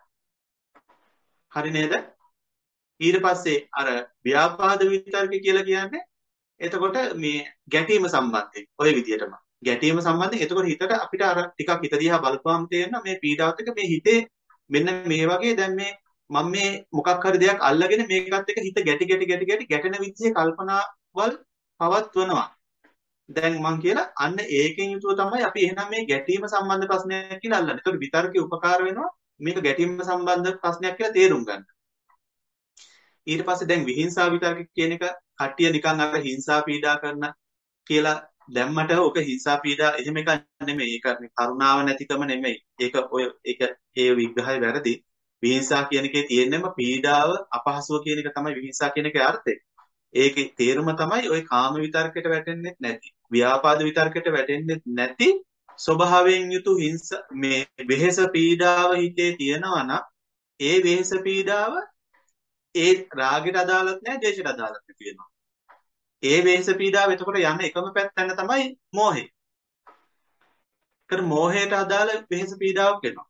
හරි නේද? ඊට පස්සේ අර ව්‍යාපාද විතර්ක කියලා කියන්නේ එතකොට මේ ගැටීම සම්බන්ධයෙන් ඔය විදිහටම ගැටීම සම්බන්ධයෙන් එතකොට හිතට අපිට අර ටිකක් හිත දිහා බලපුවම තේරෙනවා මේ පීඩාවත් එක මේ හිතේ මෙන්න මේ වගේ දැන් මේ මම මේ මොකක් හරි දෙයක් අල්ලගෙන මේකත් එක්ක හිත ගැටි ගැටි ගැටි ගැටි ගැටෙන විදිහේ කල්පනාවල් පවත්වනවා. දැන් මම කියලා අන්න ඒකෙන් යුතුව තමයි අපි එහෙනම් මේ ගැටීම සම්බන්ධ ප්‍රශ්නයක් කියලා අල්ලන්නේ. ඒතකොට විතර්කේ උපකාර වෙනවා මේක ගැටීම සම්බන්ධ ප්‍රශ්නයක් කියලා තේරුම් ගන්න. ඊට පස්සේ දැන් විහිංසාව විතර්ක කියන එක කට්ටිය නිකන් අර හිංසා පීඩා කරන කියලා දැම්මට ඔක හිංසා පීඩා එහෙම එකක් නෙමෙයි. ඒක කරුණාව නැතිකම නෙමෙයි. ඒක ඔය ඒක ඒ විග්‍රහය වැරදි. විහිංසා කියන එකේ තියෙන්නම පීඩාව අපහසුව කියන එක තමයි විහිංසා කියන එකේ අර්ථය. ඒකේ තේරුම තමයි ওই කාම විතර්කයට වැටෙන්නේ නැති. ව්‍යාපාද විතර්කයට වැටෙන්නේ නැති ස්වභාවයෙන් යුතු හිංස මේ වෙහෙස පීඩාව හිතේ තියෙනවා නම් ඒ වෙහෙස පීඩාව ඒ රාගයට අදාළත් නැහැ ද්වේෂයට අදාළත් නැහැ කියනවා. ඒ වෙහෙස පීඩාව එතකොට යන එකම පැත්තෙන් තමයි මෝහය. ඒකට මෝහයට අදාළ වෙහෙස පීඩාවක් වෙනවා.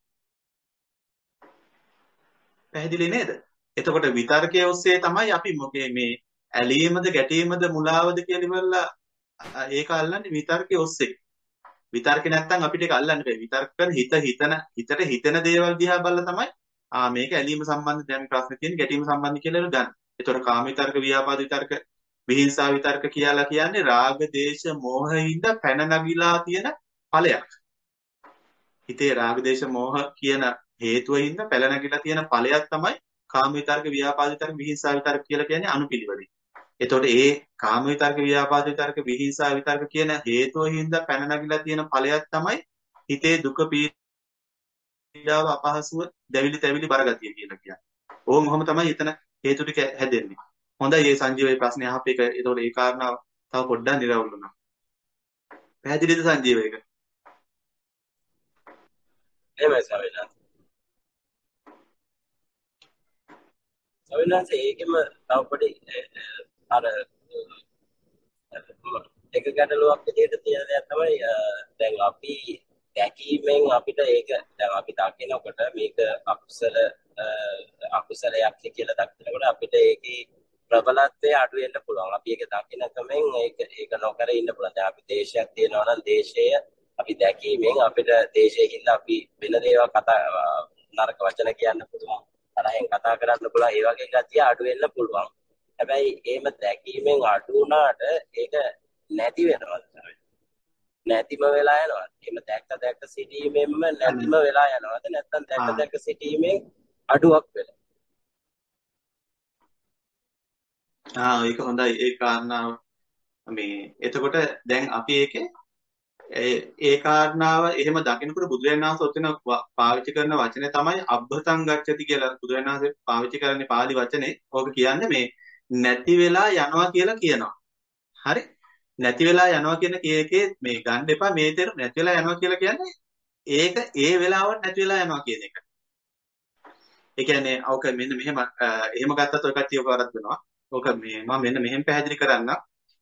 පැහැදිලි නේද? එතකොට විතර්කයේ ඔස්සේ තමයි අපි මොකේ මේ ඇලීමද ගැටීමද මුලාවද කියලා ඉවරලා ඒක අල්ලන්නේ විතර්කයේ ඔස්සේ. විතර්ක නැත්තම් අපිට ඒක අල්ලන්න බෑ. විතර්ක කරන හිත හිතන හිතට හිතෙන දේවල් දිහා බලලා තමයි ආ මේක ඇලීම සම්බන්ධ දැන් ප්‍රශ්න තියෙන ගැටීම සම්බන්ධ කියලා ගන්න. එතකොට කාම විතර්ක, ව්‍යාපාද විතර්ක, විහිංසා විතර්ක කියලා කියන්නේ රාග, දේශ, මෝහින්ද පැන නගිලා තියෙන ඵලයක්. හිතේ රාග, දේශ, මෝහ කියන හේතුවින්ද පැන නගිලා තියෙන ඵලයක් තමයි කාම විතර්ක, ව්‍යාපාද විතර්ක, විහිංසා විතර්ක කියලා කියන්නේ අනුපිළිවෙලින්. එතකොට ඒ කාම විතර්ක, ව්‍යාපාද විතර්ක, විහිංසා විතර්ක කියන හේතුවින්ද පැන නගිලා තියෙන ඵලයක් තමයි හිතේ දුක, පීඩාව, අපහසුව, දැවිලි තැවිලි බරගතිය කියලා කියන්නේ. ඕම ඔහොම තමයි එතන හේතු ටික හැදෙන්නේ. හොඳයි මේ සංජීවයේ ප්‍රශ්නේ අහපු එක. ඒතකොට ඒ කාරණාව තව පොඩ්ඩක් නිරවුල් වුණා. පැහැදිලිද සංජීව එක? එහෙමයි සවිනාස්. සවිනාස් ඒකෙම තව පොඩි අර එක ගැටලුවක් විදිහට තියෙන දෙයක් තමයි දැන් අපි දැකීමෙන් අපිට ඒක දැන් අපි දකිනකොට මේක අකුසල අකුසලයක් කියලා දකිනකොට අපිට ඒකේ ප්‍රබලත්වය අඩු වෙන්න පුළුවන්. අපි ඒක දකිනකමෙන් ඒක ඒක නොකර ඉන්න පුළුවන්. දැන් අපි දේශයක් තියෙනවා නම් දේශය අපි දැකීමෙන් අපිට දේශයෙන් අපි වෙන දේවල් කතා නරක වචන කියන්න පුළුවන්. තරහෙන් කතා කරන්න පුළුවන්. ඒ වගේ ගතිය අඩු වෙන්න පුළුවන්. හැබැයි එහෙම දැකීමෙන් අඩු වුණාට ඒක නැති වෙනවා. නැතිම වෙලා යනවා. එහෙම දැක්ක දැක්ක සිටීමෙන්ම නැතිම වෙලා යනවාද නැත්නම් දැක්ක දැක්ක සිටීමෙන් අඩුවක් වෙලා. ආ ඒක හොඳයි. ඒ කාරණාව මේ එතකොට දැන් අපි ඒකේ ඒ කාරණාව එහෙම දකිනකොට බුදුරජාණන් වහන්සේ ඔතන පාවිච්චි කරන වචනේ තමයි අබ්බතං ගච්ඡති කියලා. බුදුරජාණන් වහන්සේ පාවිච්චි කරන්නේ පාලි වචනේ. ඕක කියන්නේ මේ නැති වෙලා යනවා කියලා කියනවා. හරි? නැති වෙලා යනවා කියන කේකේ මේ ගන්න එපා මේ තේරුම නැති වෙලා යනවා කියලා කියන්නේ ඒක ඒ වෙලාවට නැති වෙලා යනවා කියන එක. ඒ කියන්නේ ඕක මෙන්න මෙහෙම එහෙම ගත්තත් ඔය කට්ටිය ඔක වරද්දනවා. ඕක මේ මම මෙන්න මෙහෙම පැහැදිලි කරන්න.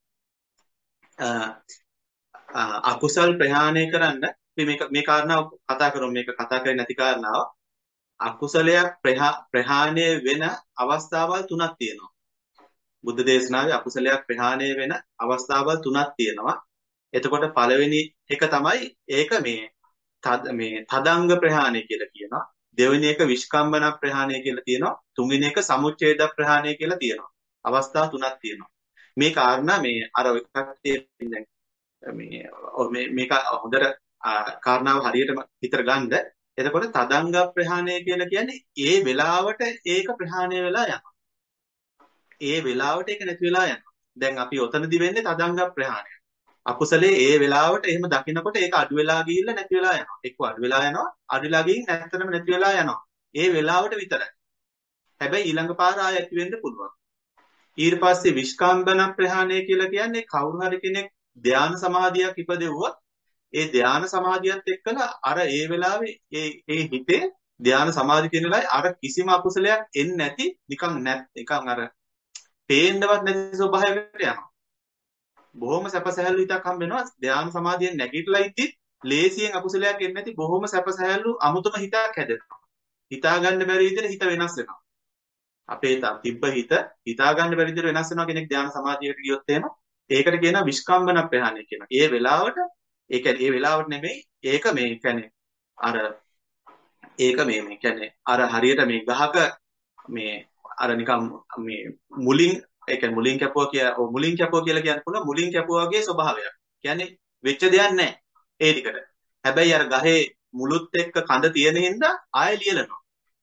අකුසල් ප්‍රහාණය කරන්න මේක මේ කාරණාව කතා කරමු. මේක කතා කරන්නේ නැති කාරණාව. අකුසලයක් ප්‍රහාණය වෙන අවස්ථාවල් තුනක් තියෙනවා. බුද්ධ දේශනාවේ අකුසලයක් ප්‍රහාණය වෙන අවස්ථාවල් තුනක් තියෙනවා. එතකොට පළවෙනි එක තමයි ඒක මේ මේ තදංග ප්‍රහාණය කියලා කියනවා. දෙවෙනි එක විස්කම්බන ප්‍රහාණය කියලා තියෙනවා. තුන්වෙනි එක සමුච්ඡේද ප්‍රහාණය කියලා තියෙනවා. අවස්ථා තුනක් තියෙනවා. මේ කාරණා මේ අර එකක් තියෙන මේ මේක හොඳට කාරණාව හරියටම හිතර ගන්න. එතකොට තදංග ප්‍රහාණය කියලා කියන්නේ ඒ වෙලාවට ඒක ප්‍රහාණය වෙලා යනවා. ඒ වෙලාවට ඒක නැති වෙලා යනවා. දැන් අපි ඔතනදි වෙන්නේ තදංග ප්‍රහාණය. අකුසලයේ ඒ වෙලාවට එහෙම දකින්නකොට ඒක අඩු වෙලා ගිහිල්ලා නැති වෙලා යනවා. එක්ක අඩු වෙලා යනවා, අඩු වෙලා ගිහින් නැත්තටම නැති වෙලා යනවා. ඒ වෙලාවට විතරයි. හැබැයි ඊළඟ පාර ආයෙ ඇති වෙන්න පුළුවන්. ඊට පස්සේ විස්කම්බන ප්‍රහාණය කියලා කියන්නේ කවුරු හරි කෙනෙක් ධානා සමාධියක් ඉපදෙවුවොත් ඒ ධානා සමාධියත් එක්කලා අර ඒ වෙලාවේ ඒ ඒ හිතේ ධ්‍යාන සමාධි කියන වෙලාවේ අර කිසිම අකුසලයක් එන්නේ නැති නිකන් නැත් නිකන් අර පේන්නවත් නැති ස්වභාවයකට යනවා. බොහොම සැපසහැල්ලු හිතක් හම්බ වෙනවා. ධ්‍යාන සමාධියෙන් නැගිටලා ඉද්දි ලේසියෙන් අකුසලයක් එන්නේ නැති බොහොම සැපසහැල්ලු අමුතුම හිතක් හැදෙනවා. හිතා ගන්න බැරි විදිහට හිත වෙනස් වෙනවා. අපේ තිබ්බ හිත හිතා ගන්න බැරි විදිහට වෙනස් වෙනවා කෙනෙක් ධ්‍යාන සමාධියකට ගියොත් එහෙම ඒකට කියනවා විස්කම්බන ප්‍රහාණය කියලා. ඒ වෙලාවට ඒ කියන්නේ ඒ වෙලාවට නෙමෙයි ඒක මේ කියන්නේ අර ඒක මේ මේ කියන්නේ අර හරියට මේ ගහක මේ අර නිකන් මේ මුලින් ඒ කියන්නේ මුලින් කැපුවා කිය ඔව් මුලින් කැපුවා කියලා කියන්න පුළුවන් මුලින් කැපුවා වගේ ස්වභාවයක්. කියන්නේ වෙච්ච දෙයක් නැහැ ඒ ටිකට. හැබැයි අර ගහේ මුලුත් එක්ක කඳ තියෙන හින්දා ආයෙ ලියලනවා.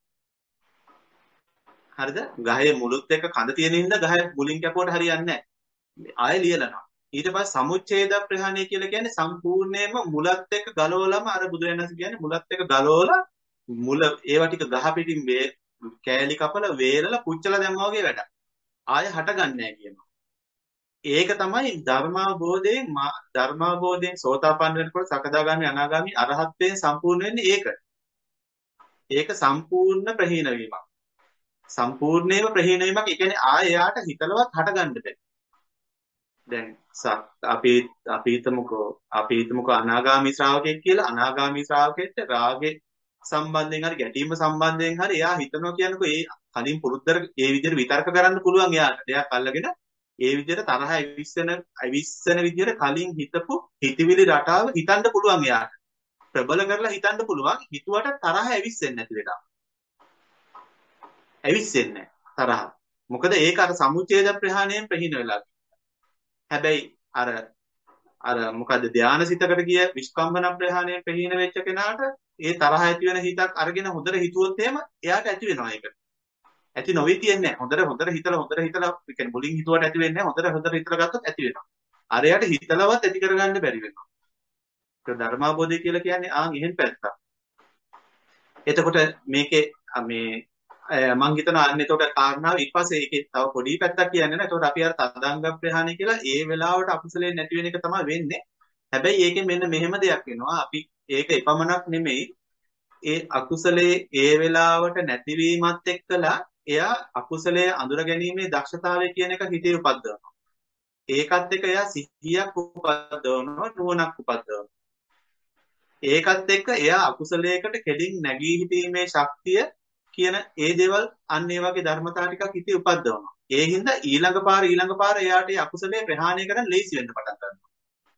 හරිද? ගහේ මුලුත් එක්ක කඳ තියෙන හින්දා ගහ මුලින් කැපුවට හරියන්නේ නැහැ. ආයෙ ලියලනවා. ඊට පස්සේ සමුච්ඡේද ප්‍රහාණය කියලා කියන්නේ සම්පූර්ණයෙන්ම මුලත් එක්ක ගලවලම අර බුදුරජාණන් වහන්සේ කියන්නේ මුලත් එක්ක ගලවලා මුල ඒවා ටික ගහ පිටින් වේ කෑලි කපලා වේලලා පුච්චලා දැම්මා වගේ වැඩක්. ආයෙ හටගන්නේ නැහැ කියනවා. ඒක තමයි ධර්මාවබෝධයෙන් ධර්මාවබෝධයෙන් සෝතාපන්න වෙනකොට සකදාගාමි අනාගාමි අරහත්ත්වයෙන් සම්පූර්ණ වෙන්නේ ඒක. ඒක සම්පූර්ණ ප්‍රහීන වීමක්. සම්පූර්ණේම ප්‍රහීන වීමක්. ඒ කියන්නේ ආයෙ යාට හිතලවත් හටගන්න බැහැ. දැන් අපි අපි හිතමුකෝ අපි හිතමුකෝ අනාගාමි ශ්‍රාවකෙක් කියලා අනාගාමි ශ්‍රාවකෙක්ට රාගේ සම්බන්ධයෙන් හරි ගැටීම සම්බන්ධයෙන් හරි එයා හිතනවා කියනකො ඒ කලින් පුරුද්දර ඒ විදිහට විතර්ක කරන්න පුළුවන් එයාට. එයා අල්ලගෙන ඒ විදිහට තරහ ඇවිස්සෙන ඇවිස්සෙන විදිහට කලින් හිතපු හිතවිලි රටාව හිතන්න පුළුවන් එයාට. ප්‍රබල කරලා හිතන්න පුළුවන්. හිතුවට තරහ ඇවිස්සෙන්නේ නැති වෙලා. ඇවිස්සෙන්නේ තරහ. මොකද ඒක අර සමුච්ඡේද ප්‍රහාණයෙන් ප්‍රහීන වෙලා. හැබැයි අර අර මොකද ධානාසිතකට ගිය විස්කම්බන ප්‍රහාණයෙන් ප්‍රහීන වෙච්ච කෙනාට ඒ තරහ ඇති වෙන හිතක් අරගෙන හොඳට හිතුවොත් එහෙම එයාට ඇති වෙනවා ඒක. ඇති නොවි තියන්නේ නැහැ. හොඳට හොඳට හිතලා හොඳට හිතලා ඒ කියන්නේ මුලින් හිතුවට ඇති වෙන්නේ නැහැ. හොඳට හොඳට හිතලා ගත්තොත් ඇති වෙනවා. අරයට හිතලවත් ඇති කරගන්න බැරි වෙනවා. ඒක ධර්මාබෝධය කියලා කියන්නේ ආන් එහෙන් පැත්තක්. එතකොට මේකේ මේ මම හිතනවා අන්න එතකොට කාරණාව ඊට පස්සේ ඒකේ තව පොඩි පැත්තක් කියන්නේ නැහැ. එතකොට අපි අර තදංග ප්‍රහාණය කියලා ඒ වෙලාවට අකුසලේ නැති වෙන එක තමයි වෙන්නේ. හැබැයි ඒකෙන් මෙන්න මෙහෙම දෙයක් වෙනවා. අපි ඒක එපමණක් නෙමෙයි. ඒ අකුසලේ ඒ වෙලාවට නැතිවීමත් එක්කලා එයා අකුසලයේ අඳුර ගැනීමේ දක්ෂතාවය කියන එක හිතේ උපද්දවනවා. ඒකත් එක්ක එයා සිහියක් උපද්දවනවා, නුවණක් උපද්දවනවා. ඒකත් එක්ක එයා අකුසලයකට කෙලින් නැගී හිටීමේ ශක්තිය කියන ඒ දේවල් අන්න ඒ වගේ ධර්මතා ටිකක් හිතේ උපද්දවනවා. ඒ හින්දා ඊළඟ පාර ඊළඟ පාර එයාට ඒ අකුසලයේ ප්‍රහාණය කරන්න ලේසි වෙන්න පටන් ගන්නවා.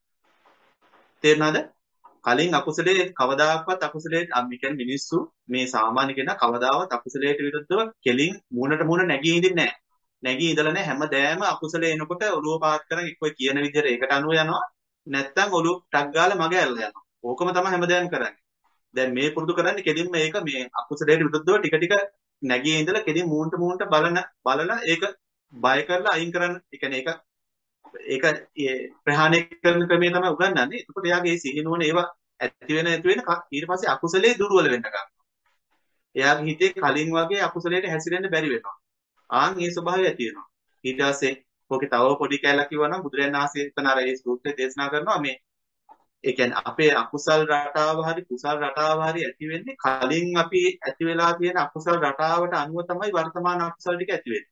තේරුණාද? කලින් අකුසලයේ කවදාකවත් අකුසලයේ අපි කියන්නේ මිනිස්සු මේ සාමාන්‍ය කෙනා කවදාවත් අකුසලයට විරුද්ධව කෙලින් මූණට මූණ නැගී හිටින්නේ නැහැ. නැගී ඉඳලා නැහැ හැමදෑම අකුසලේ එනකොට ඔළුව පාත් කරන් එක්ක කියන විදිහට ඒකට අනුව යනවා. නැත්තම් ඔළුව ටක් ගාලා මග ඇල්ලලා යනවා. ඕකම තමයි හැමදෑම කරන්නේ. දැන් මේ පුරුදු කරන්නේ කෙලින්ම මේක මේ අකුසලයට විරුද්ධව ටික ටික නැගී ඉඳලා කෙලින් මූණට මූණට බලන බලලා ඒක බය කරලා අයින් කරන්න. ඒ කියන්නේ ඒක ඒක ප්‍රහාණය කරන ක්‍රමය තමයි උගන්වන්නේ. එතකොට එයාගේ මේ සිහිනුවන ඒවා ඇති වෙන ඇති වෙන ඊට පස්සේ අකුසලයේ දුර්වල වෙන්න ගන්නවා. එයාගේ හිතේ කලින් වගේ අකුසලයට හැසිරෙන්න බැරි වෙනවා. ආන් මේ ස්වභාවය ඇති වෙනවා. ඊට පස්සේ ඔකේ තව පොඩි කැලක් කිව්වනම් බුදුරජාණන් වහන්සේ එතන අර ඒ සූත්‍රය දේශනා කරනවා මේ ඒ කියන්නේ අපේ අකුසල් රටාව හරි කුසල් රටාව හරි ඇති වෙන්නේ කලින් අපි ඇති වෙලා තියෙන අකුසල් රටාවට අනුව තමයි වර්තමාන අකුසල් ටික ඇති වෙන්නේ.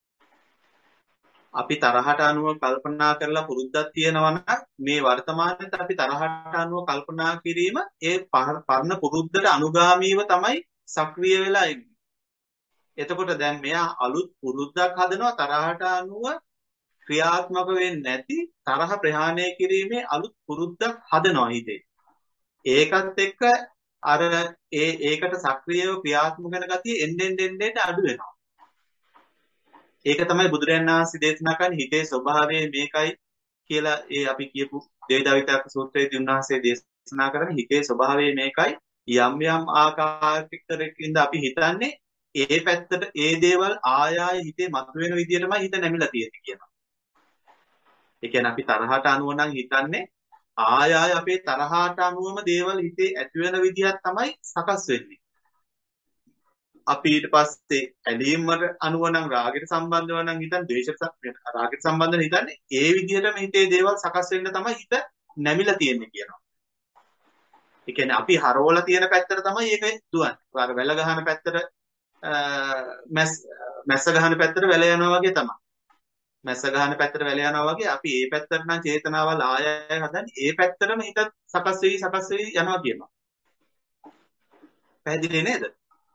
අපි තරහට අනුව කල්පනා කරලා පුරුද්දක් තියෙනවා නම් මේ වර්තමානයේත් අපි තරහට අනුව කල්පනා කිරීම ඒ පරණ පුරුද්දට අනුගාමීව තමයි සක්‍රිය වෙලා ඉන්නේ. එතකොට දැන් මෙයා අලුත් පුරුද්දක් හදනවා තරහට අනුව ක්‍රියාත්මක වෙන්නේ නැති තරහ ප්‍රහාණය කිරීමේ අලුත් පුරුද්දක් හදනවා හිතේ. ඒකත් එක්ක අර ඒ ඒකට සක්‍රියව ක්‍රියාත්මක වෙන ගතිය එන්නෙන් එන්නෙන් අඩු වෙනවා. ඒක තමයි බුදුරජාණන් වහන්සේ දේශනා කරන්නේ හිතේ ස්වභාවය මේකයි කියලා ඒ අපි කියපු දේවදවිතක සූත්‍රයේදී උන්වහන්සේ දේශනා කරන්නේ හිතේ ස්වභාවය මේකයි යම් යම් ආකාරයකින්ද අපි හිතන්නේ ඒ පැත්තට ඒ දේවල් ආය ආය හිතේ මතුවෙන විදිහටමයි හිත නැමිලා තියෙන්නේ කියනවා. ඒ කියන්නේ අපි තරහට අනුව නම් හිතන්නේ ආය ආය අපේ තරහට අනුවම දේවල් හිතේ ඇති වෙන විදිහක් තමයි සකස් වෙන්නේ. අපි ඊට පස්සේ ඇලීමට අනුව නම් රාගයට සම්බන්ධව නම් හිතන්නේ ද්වේෂයට රාගයට සම්බන්ධව හිතන්නේ ඒ විදිහටම හිතේ දේවල් සකස් වෙන්න තමයි හිත නැමිලා තියෙන්නේ කියනවා. ඒ කියන්නේ අපි හරවලා තියෙන පැත්තට තමයි ඒක දුවන්නේ. අර වැල ගහන පැත්තට මැස් මැස්ස ගහන පැත්තට වැල යනවා වගේ තමයි. මැස්ස ගහන පැත්තට වැල යනවා වගේ අපි ඒ පැත්තට නම් චේතනාවල් ආය ආය හදන්නේ ඒ පැත්තටම හිත සකස් වෙවි සකස් වෙවි යනවා කියනවා. පැහැදිලි නේද?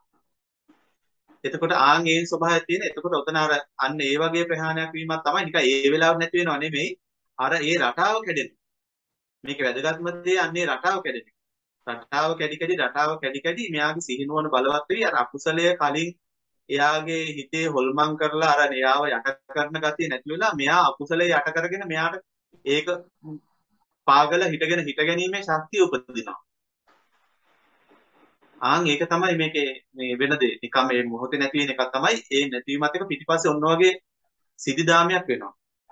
එතකොට ආන් ඒ ස්වභාවය තියෙන. එතකොට උතන අර අන්න ඒ වගේ ප්‍රහාණයක් වීමක් තමයි නිකන් ඒ වෙලාවට නැති වෙනව නෙමෙයි. අර ඒ රටාව කැඩෙන. මේක වැදගත්ම දේ අන්නේ රටාව කැඩෙන. රටාව කැඩි කැඩි රටාව කැඩි කැඩි මෙයාගේ සිහිනුවන බලවත් වෙයි. අර අකුසලය කලින් එයාගේ හිතේ හොල්මන් කරලා අර එයාව යට කරන ගතිය නැති වෙලා මෙයා අකුසලයේ යට කරගෙන මෙයාට ඒක පාගල හිටගෙන හිට ගැනීමේ ශක්තිය උපදිනවා. ආන් ඒක තමයි මේකේ මේ වෙන දේ. නිකම් මේ මොහොතේ නැති වෙන එක තමයි ඒ නැතිවීමත් එක පිටිපස්සේ ඔන්න වගේ සිදිදාමයක් වෙනවා.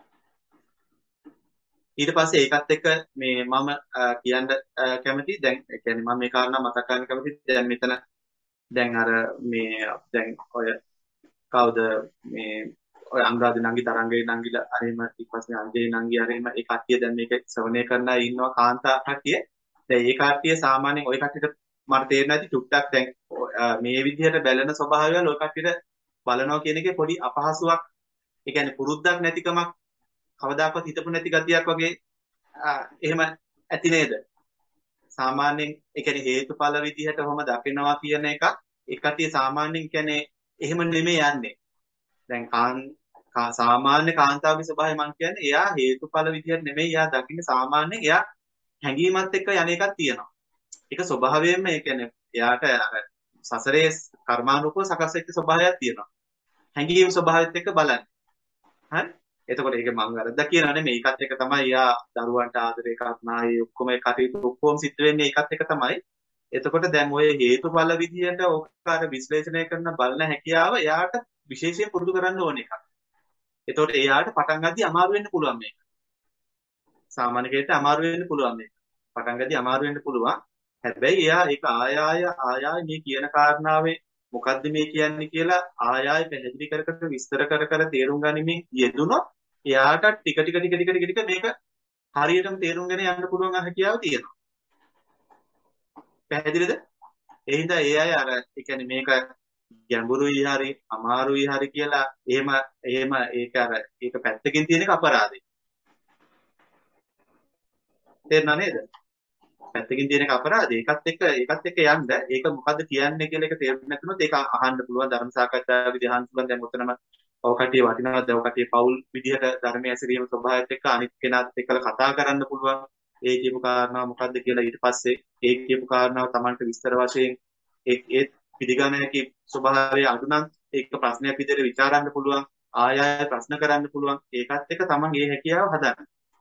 ඊට පස්සේ ඒකත් එක්ක මේ මම කියන්න කැමති දැන් ඒ කියන්නේ මම මේ කාරණා මතක් කරන්න කැමති දැන් මෙතන දැන් අර මේ දැන් ඔය කවුද මේ ඔය අනුරාධ නංගි තරංගේ නංගිලා අරෙම ඊට පස්සේ අංජේ නංගි අරෙම ඒ කට්ටිය දැන් මේක ශ්‍රවණය කරන අය ඉන්නවා කාන්තා කට්ටිය. දැන් ඒ කට්ටිය සාමාන්‍යයෙන් ওই කට්ටියට මට තේරෙන්නේ නැති ටුක්ටක් දැන් මේ විදිහට බැලෙන ස්වභාවයවල ඔය කට්ටියට බලනවා කියන එකේ පොඩි අපහසුයක් ඒ කියන්නේ පුරුද්දක් නැතිකමක් කවදාකවත් හිතපු නැති ගතියක් වගේ එහෙම ඇති නේද? සාමාන්‍යයෙන් ඒ කියන්නේ හේතුඵල විදිහට කොහොම දකිනවා කියන එක ඒ කට්ටිය සාමාන්‍යයෙන් කියන්නේ එහෙම නෙමෙයි යන්නේ. දැන් කාන් සාමාන්‍ය කාන්තාවගේ ස්වභාවය මම කියන්නේ එයා හේතුඵල විදිහට නෙමෙයි එයා දකින්නේ සාමාන්‍යයෙන් එයා හැඟීමත් එක්ක යන එකක් තියෙනවා. ඒක ස්වභාවයෙන්ම ඒ කියන්නේ එයාට අර සසරේ කර්මානුකූල සකස් වෙච්ච ස්වභාවයක් තියෙනවා. හැඟීම් ස්වභාවයත් එක්ක බලන්නේ. හරි? එතකොට ඒක මම වැරද්දා කියනවා නෙමෙයි. ඒකත් එක තමයි යා දරුවන්ට ආදරේ කරනවා. ඒ ඔක්කොම ඒ කටයුතු ඔක්කොම සිද්ධ වෙන්නේ ඒකත් එක තමයි. එතකොට දැන් ඔය හේතුඵල විදියට ඔක අර විශ්ලේෂණය කරන බලන හැකියාව එයාට විශේෂයෙන් පුරුදු කරන්න ඕන එකක්. එතකොට එයාට පටන් ගද්දී අමාරු වෙන්න පුළුවන් මේක. සාමාන්‍ය කෙනෙක්ට අමාරු වෙන්න පුළුවන් මේක. පටන් ගද්දී අමාරු වෙන්න පුළුවන්. හැබැයි එයා ඒක ආය ආය ආය ආය මේ කියන කාරණාවේ මොකද්ද මේ කියන්නේ කියලා ආය ආය පැහැදිලි කර කර විස්තර කර කර තේරුම් ගනිමින් යෙදුනොත් එයාට ටික ටික ටික ටික ටික ටික මේක හරියටම තේරුම්ගෙන යන්න පුළුවන් හැකියාව තියෙනවා. පැහැදිලිද? ඒ හින්දා ඒ අය අර ඒ කියන්නේ මේක ගැඹුරුයි හරි අමාරුයි හරි කියලා එහෙම එහෙම ඒක අර ඒක පැත්තකින් තියෙන එක අපරාධයි. තේරුණා නේද? පැත්තකින් තියෙන එක අපරාධයි. ඒකත් එක්ක ඒකත් එක්ක යන්න ඒක මොකද්ද කියන්නේ කියලා එක තේරුම් නැතුනොත් ඒක අහන්න පුළුවන් ධර්ම සාකච්ඡාවේදී අහන්න පුළුවන්. දැන් උතනම ඔය කටිය වටිනවා. දැන් ඔය කටිය පෞල් විදිහට ධර්මයේ ඇසිරීම ස්වභාවයත් එක්ක අනිත් කෙනාත් එක්කලා කතා කරන්න පුළුවන්. ඒ කියපු කාරණාව මොකද්ද කියලා ඊට පස්සේ ඒ කියපු කාරණාව Tamanට විස්තර වශයෙන් ඒ ඒ පිළිගන්න හැකි ස්වභාවය අඩු නම් ඒක ප්‍රශ්නයක් විදිහට විචාරන්න පුළුවන්. ආය ආය ප්‍රශ්න කරන්න පුළුවන්. ඒකත් එක්ක Taman ඒ හැකියාව හදන්න.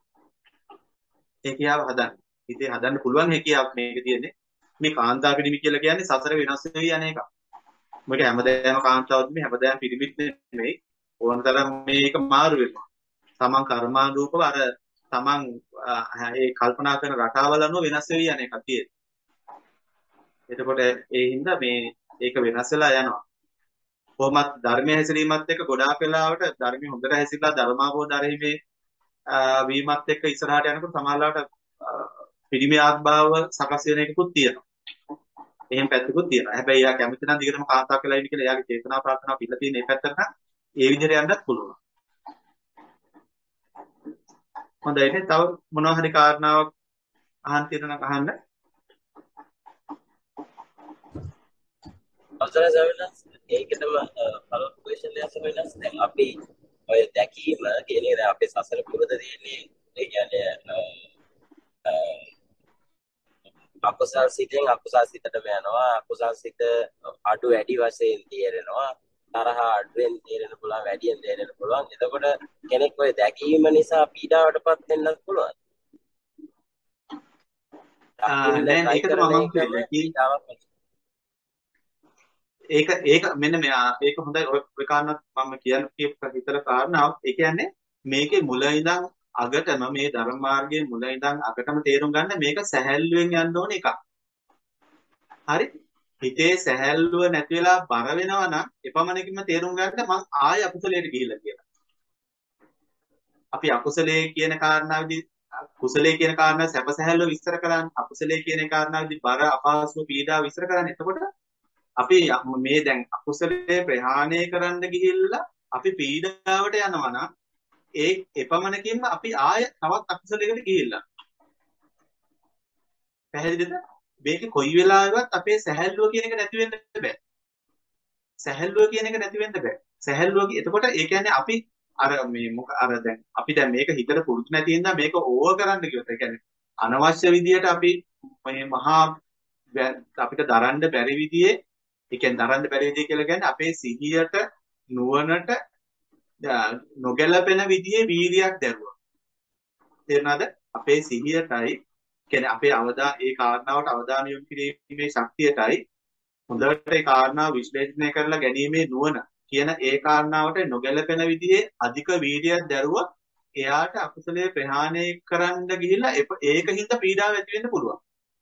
ඒ හැකියාව හදන්න. ඉතින් හදන්න පුළුවන් හැකියාවක් මේක තියෙන්නේ. මේ කාන්තා පිරිමි කියලා කියන්නේ සසර වෙනස් වෙවි යන එක. මේක හැමදාම කාන්තාවද මේ හැමදාම පිරිමිත් නෙමෙයි. ඕනතරම් මේක මාරු වෙනවා. Taman කර්මානුරූපව අර Taman ඒ කල්පනා කරන රටාවල අනුව වෙනස් වෙවි යන එකක් තියෙනවා. එතකොට ඒ හින්දා මේ ඒක වෙනස් වෙලා යනවා. කොහොමත් ධර්මයේ හැසිරීමත් එක්ක ගොඩාක් වෙලාවට ධර්මයේ හොඳට හැසිරලා ධර්මාවබෝධ අරහිමේ වීමත් එක්ක ඉස්සරහට යනකොට සමාජලාට පිරිමි ආත්භාව සකස් වෙන එකකුත් තියෙනවා. එහෙම පැත්තකුත් තියෙනවා. හැබැයි එයා කැමති නම් දිගටම කාන්තාවක් වෙලා ඉන්න කියලා එයාගේ චේතනා ප්‍රාර්ථනාව පිළ තියෙන මේ පැත්තට නම් ඒ විදිහට යන්නත් පුළුවන්. හොඳයි නේ. තව මොනවා හරි කාරණාවක් අහන්න තියෙනවා නම් අහන්න. අවසරයි සවිනාස්. ඒකටම follow up question එකක් සවිනාස්. දැන් අපි ඔය දැකීම කියන එක දැන් අපේ සසර පුරුද දෙන්නේ ඒ කියන්නේ අකුසල් සිතෙන් අකුසල් සිතටම යනවා. අකුසල් සිත අඩු වැඩි වශයෙන් තේරෙනවා. තරහ අඩුවෙන් තේරෙන්න පුළුවන්, වැඩියෙන් තේරෙන්න පුළුවන්. එතකොට කෙනෙක් ඔය දැකීම නිසා පීඩාවටපත් වෙන්නත් පුළුවන්. දැන් ඒකද මම කියන්නේ ඒක ඒක මෙන්න මෙයා ඒක හොඳයි ඔය කාරණාත් මම කියන්න කියපු හිතල කාරණාවක්. ඒ කියන්නේ මේකේ මුල ඉඳන් අගටම මේ ධර්ම මාර්ගයේ මුල ඉඳන් අගටම තේරුම් ගන්න මේක සැහැල්ලුවෙන් යන්න ඕන එකක්. හරි? හිතේ සැහැල්ලුව නැති වෙලා බර වෙනවා නම් එපමණකින්ම තේරුම් ගන්න මං ආය අකුසලයට ගිහිල්ලා කියලා. අපි අකුසලයේ කියන කාරණාවේදී කුසලයේ කියන කාරණා සැප සැහැල්ලුව විස්තර කරන්නේ. අකුසලයේ කියන කාරණාවේදී බර අපහසුව පීඩාව විස්තර කරන්නේ. එතකොට අපි මේ දැන් අකුසලයේ ප්‍රහාණය කරන්න ගිහිල්ලා අපි පීඩාවට යනවා නම් ඒ එපමණකින්ම අපි ආය තවත් අකුසලයකට ගිහිල්ලා. පැහැදිලිද? මේක කොයි වෙලාවෙවත් අපේ සැහැල්ලුව කියන එක නැති වෙන්න බෑ. සැහැල්ලුව කියන එක නැති වෙන්න බෑ. සැහැල්ලුව එතකොට ඒ කියන්නේ අපි අර මේ මොක අර දැන් අපි දැන් මේක හිතට පුරුදු නැති හින්දා මේක ඕවර් කරන්න කිව්වොත් ඒ කියන්නේ අනවශ්‍ය විදියට අපි මේ මහා අපිට දරන්න බැරි විදිහේ ඒ කියන්නේ දරන්න බැරි විදිහ කියලා කියන්නේ අපේ සිහියට නුවණට නොගැලපෙන විදිහේ වීර්යයක් දැරුවා. තේරුණාද? අපේ සිහියටයි කියන්නේ අපේ අවදා ඒ කාරණාවට අවධානය යොමු කිරීමේ ශක්තියටයි හොඳට ඒ කාරණාව විශ්ලේෂණය කරලා ගැනීමේ නුවණ කියන ඒ කාරණාවට නොගැලපෙන විදිහේ අධික වීර්යයක් දැරුවා. එයාට අකුසලයේ ප්‍රහාණය කරන්න ගිහිල්ලා ඒකින්ද පීඩාව ඇති වෙන්න පුළුවන්.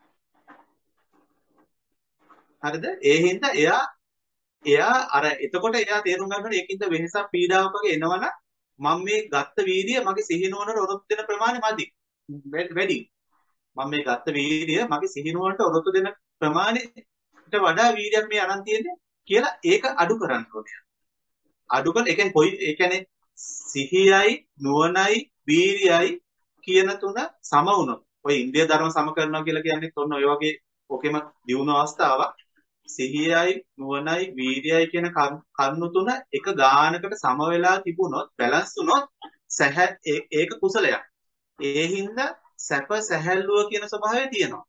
හරිද? ඒ හින්දා එයා එයා අර එතකොට එයා තේරුම් ගන්නවා ඒකින්ද වෙහසක් පීඩාවක් වගේ එනවනම් මම මේ ගත්ත වීර්යය මගේ සිහිනුවනට ඔරොත්තු දෙන ප්‍රමාණය මදි. වැඩි. මම මේ ගත්ත වීර්යය මගේ සිහිනුවනට ඔරොත්තු දෙන ප්‍රමාණයට වඩා වීර්යයක් මේ අරන් තියෙන්නේ කියලා ඒක අඩු කරන්න ඕනේ. අඩු කරන ඒ කියන්නේ කොයි ඒ කියන්නේ සිහියයි නුවණයි වීර්යයි කියන තුන සම වුණොත් ඔය ඉන්දිය ධර්ම සම කරනවා කියලා කියන්නේ ඔන්න ඔය වගේ ඔකෙම දියුණු අවස්ථාවක්. සිහියයි නුවණයි වීර්යයි කියන කරුණු තුන එක ගානකට සම වෙලා තිබුණොත් බැලන්ස් වුණොත් සහ ඒක කුසලයක්. ඒ හින්දා සැප සැහැල්ලුව කියන ස්වභාවය තියෙනවා.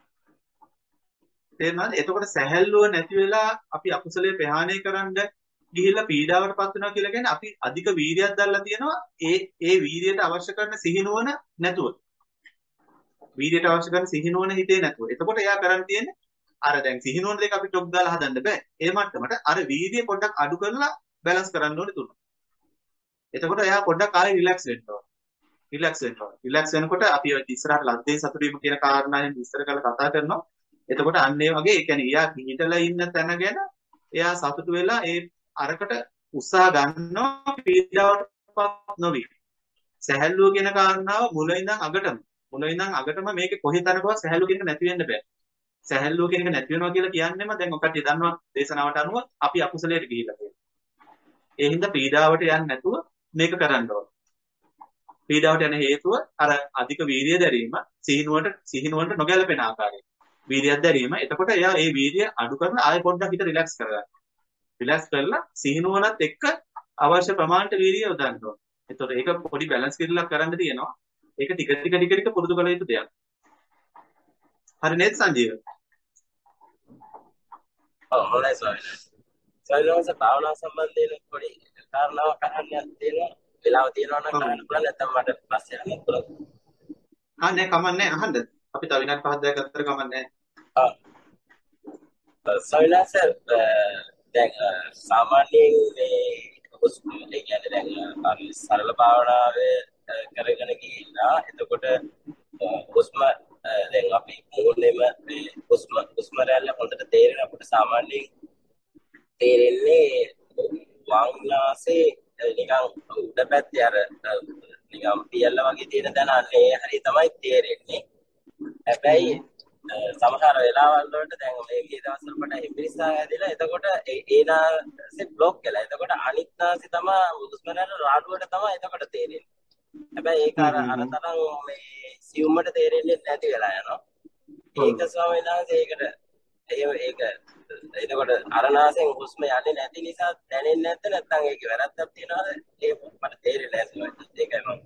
තේරුණාද? එතකොට සැහැල්ලුව නැති වෙලා අපි අකුසලයේ ප්‍රහාණය කරන්න ගිහිල්ලා පීඩාවටපත් වෙනවා කියලා කියන්නේ අපි අධික වීර්යයක් දැල්ලා තියෙනවා. ඒ ඒ වීර්යයට අවශ්‍ය කරන සිහිනුවන නැතුව. වීර්යයට අවශ්‍ය කරන සිහිනුවන හිතේ නැතුව. එතකොට එයා කරන් තියෙන්නේ අර දැන් සිහිනුවන දෙක අපි ටොක් දාලා හදන්න බෑ. ඒ මට්ටමට අර වීර්යය පොඩ්ඩක් අඩු කරලා බැලන්ස් කරන්න ඕනේ තුන. එතකොට එයා පොඩ්ඩක් ආයෙ රිලැක්ස් වෙන්න ඕනේ. රිලැක්ස් වෙන්න ඕනේ. රිලැක්ස් වෙනකොට අපි ඉස්සරහට ලද්දේ සතුටු වීම කියන කාරණාවෙන් විස්තර කරලා කතා කරනවා. එතකොට අන්න ඒ වගේ ඒ කියන්නේ එයා හිතලා ඉන්න තැන ගැන එයා සතුටු වෙලා ඒ අරකට උත්සාහ ගන්නවා පීඩාවටපත් නොවි. සැහැල්ලුව කියන කාරණාව මුල ඉඳන් අගටම මුල ඉඳන් අගටම මේක කොහේ තැනකවත් සැහැල්ලුව කියන එක නැති වෙන්න බෑ. සැහැල්ලුව කියන එක නැති වෙනවා කියලා කියන්නේම දැන් ඔකට දන්නවා දේශනාවට අනුව අපි අකුසලයට ගිහිල්ලා තියෙනවා. ඒ හින්දා පීඩාවට යන්නේ නැතුව මේක කරන්න ඕනේ. පීඩාවට යන හේතුව අර අධික වීර්යය දැරීම සිහිනුවන්ට සිහිනුවන්ට නොගැලපෙන ආකාරය. වීර්යයක් දැරීම. එතකොට එයා ඒ වීර්යය අඩු කරලා ආයෙ පොඩ්ඩක් හිත රිලැක්ස් කරගන්න. රිලැක්ස් කරලා සිහිනුවනත් එක්ක අවශ්‍ය ප්‍රමාණයට වීර්යය යොදන්න ඕනේ. එතකොට ඒක පොඩි බැලන්ස් කිරීමක් කරන්න තියෙනවා. ඒක ටික ටික ටික ටික පුරුදු කළ යුතු දෙයක්. හරි නේද සංජීව? ඔව් හොඳයි ස්වාමීනි. ස්වාමීනි භාවනා සම්බන්ධයෙන් පොඩි කාරණාවක් අහන්න තියෙනවා. වෙලාව තියෙනවා නම් අහන්න පුළුවන් නැත්නම් මට ප්‍රශ්න අහන්න පුළුවන්. ආ නෑ කමන්නේ අහන්න. අපි තව විනාඩි පහක් දහයක් අතර කමන්නේ. ආ. ස්වාමීනි සර් දැන් සාමාන්‍යයෙන් මේ හුස්ම ඒ කියන්නේ දැන් අපි සරල භාවනාවේ කරගෙන ගිහිල්ලා එතකොට හුස්ම දැන් අපි මොළෙම මේ හුස්ම හුස්ම රැල්ල හොඳට තේරෙන අපිට සාමාන්‍යයෙන් තේරෙන්නේ වංගනාසේ නිකන් උඩ පැත්තේ අර නිකන් පියල්ල වගේ තියෙන තැන අන්නේ හරිය තමයි තේරෙන්නේ. හැබැයි සමහර වෙලාවල් වලට දැන් මේ ගිය දවස්වල මට හිමිරිසා ඇදලා එතකොට ඒ නාසෙ બ્લોක් වෙලා. එතකොට අනිත් නාසෙ තමයි හුස්ම රැල්ල රාඩුවට තමයි එතකොට තේරෙන්නේ. හැබැයි ඒක අර අරතරන් මේ සියුම්මට තේරෙන්නේ නැති වෙලා යනවා. ඒක ස්වාමීන් වහන්සේ ඒකට ඒක එතකොට අරනාසෙන් හුස්ම යන්නේ නැති නිසා දැනෙන්නේ නැත්ද නැත්නම් ඒකේ වැරද්දක් තියෙනවද? ඒක මට තේරෙන්නේ නැහැ. ඒකයි මම.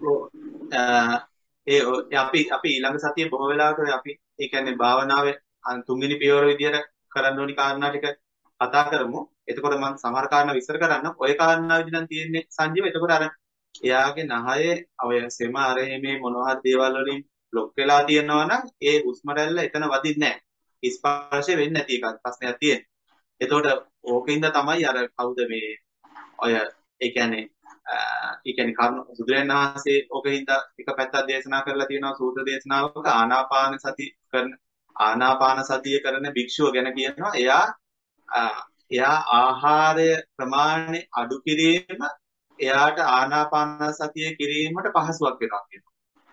ඒ අපි අපි ඊළඟ සතියේ බොහෝ වෙලාවට අපි ඒ කියන්නේ භාවනාවේ තුන්වෙනි පියවර විදියට කරන්න ඕනි කාරණා ටික කතා කරමු. එතකොට මම සමහර කාරණා විස්තර කරන්න. ওই කාරණා විදිහට තියෙන්නේ සංජීව. එතකොට අර එයාගේ නහයේ ඔය සෙම අරේ මේ මොනවද දේවල් වලින් બ્લોක් වෙලා තියෙනවා නම් ඒ හුස්ම රැල්ල එතන වදින්නේ නැහැ. ස්පර්ශ වෙන්නේ නැති එකක් ප්‍රශ්නයක් තියෙනවා. එතකොට ඕකින්ද තමයි අර කවුද මේ ඔය ඒ කියන්නේ ඒ කියන්නේ කර්ණ බුදුරජාණන් වහන්සේ ඕකින්ද එක පැත්තක් දේශනා කරලා තියෙනවා සූත්‍ර දේශනාවක ආනාපාන සති කරන ආනාපාන සතිය කරන භික්ෂුව ගැන කියනවා. එයා එයා ආහාරය ප්‍රමාණය අඩු කිරීම එයාට ආනාපාන සතිය කිරීමට පහසුවක් වෙනවා කියනවා.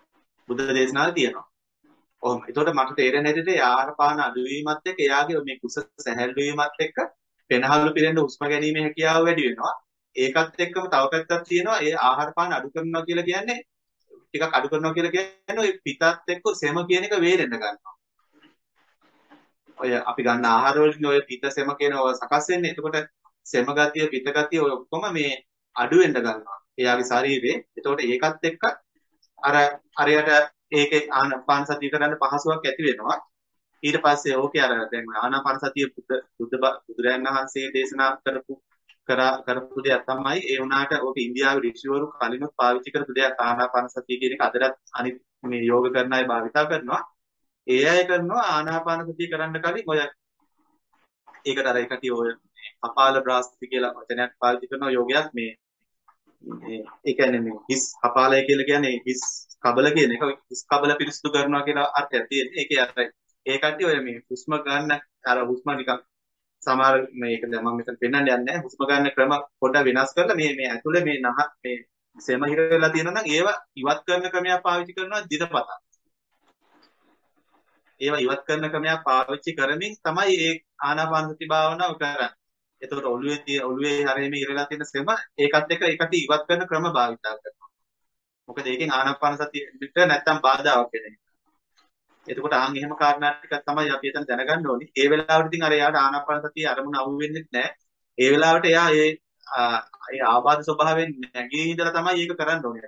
බුද්ධ දේශනාවේ තියෙනවා. ඔහොම. ඒතකොට මට තේරෙන හැටියට ඒ ආහාර පාන අඩුවීමත් එක්ක එයාගේ මේ කුස සැහැල්ලු වීමත් එක්ක පෙනහළු පිරෙන්න හුස්ම ගැනීමේ හැකියාව වැඩි වෙනවා. ඒකත් එක්කම තව පැත්තක් තියෙනවා. ඒ ආහාර පාන අඩු කරනවා කියලා කියන්නේ ටිකක් අඩු කරනවා කියලා කියන්නේ ඔය පිතත් එක්ක සෙම කියන එක වේරෙන්න ගන්නවා. ඔය අපි ගන්න ආහාර වලින් ඔය පිත සෙම කියන ඔය සකස් වෙන්නේ. එතකොට සෙම ගතිය පිත ගතිය ඔය ඔක්කොම මේ අඩු වෙන්න ගන්නවා. එයාගේ ශරීරේ. එතකොට ඒකත් එක්ක අර අරයට ඒකේ ආනාපාන සතිය කරන්න පහසුවක් ඇති වෙනවා. ඊට පස්සේ ඕකේ අර දැන් ආනාපාන සතිය බුද්ධ බුද්ධ බුදුරයන් වහන්සේ දේශනා කරපු කරා කරපු දෙයක් තමයි ඒ වුණාට ඕක ඉන්දියාවේ ඍෂිවරු කලිනුත් පාවිච්චි කරපු දෙයක් ආනාපාන සතිය කියන එක අදටත් අනිත් මේ යෝග කරන අය භාවිතා කරනවා. ඒ අය කරනවා ආනාපාන සතිය කරන්න කලින් ඔය ඒකට අර එකට ඔය කපාල බ්‍රාස්ති කියලා වචනයක් පාවිච්චි කරන යෝගයක් මේ ඒ කියන්නේ මේ හිස් කපාලය කියලා කියන්නේ හිස් කබල කියන එක හිස් කබල පිරිසිදු කරනවා කියලා අර්ථයක් තියෙනවා. ඒකේ අර ඒ කට්ටිය ඔය මේ හුස්ම ගන්න අර හුස්ම නිකන් සමහර මේක දැන් මම මෙතන පෙන්නන්න යන්නේ නැහැ. හුස්ම ගන්න ක්‍රම පොඩ්ඩක් වෙනස් කරලා මේ මේ ඇතුලේ මේ නහ මේ සෙම හිර වෙලා තියෙනවා නම් ඒව ඉවත් කරන ක්‍රමයක් පාවිච්චි කරනවා දිනපතා. ඒව ඉවත් කරන ක්‍රමයක් පාවිච්චි කරමින් තමයි ඒ ආනාපාන සති භාවනාව කරන්නේ. එතකොට ඔළුවේ තියෙන ඔළුවේ හැරෙමේ ඉරලා තියෙන සෙම ඒකත් එක්ක ඒකට ඉවත් කරන ක්‍රම භාවිතා කරනවා. මොකද ඒකෙන් ආනාපාන සතියට නැත්තම් බාධාවක් වෙන්නේ. එතකොට ආන් එහෙම කාරණා ටිකක් තමයි අපි එතන දැනගන්න ඕනේ. ඒ වෙලාවට ඉතින් අර එයාට ආනාපාන සතිය අරමුණ අවු වෙන්නේ නැහැ. ඒ වෙලාවට එයා ඒ ඒ ආබාධ ස්වභාවයෙන් නැගී ඉඳලා තමයි ඒක කරන්න ඕනේ.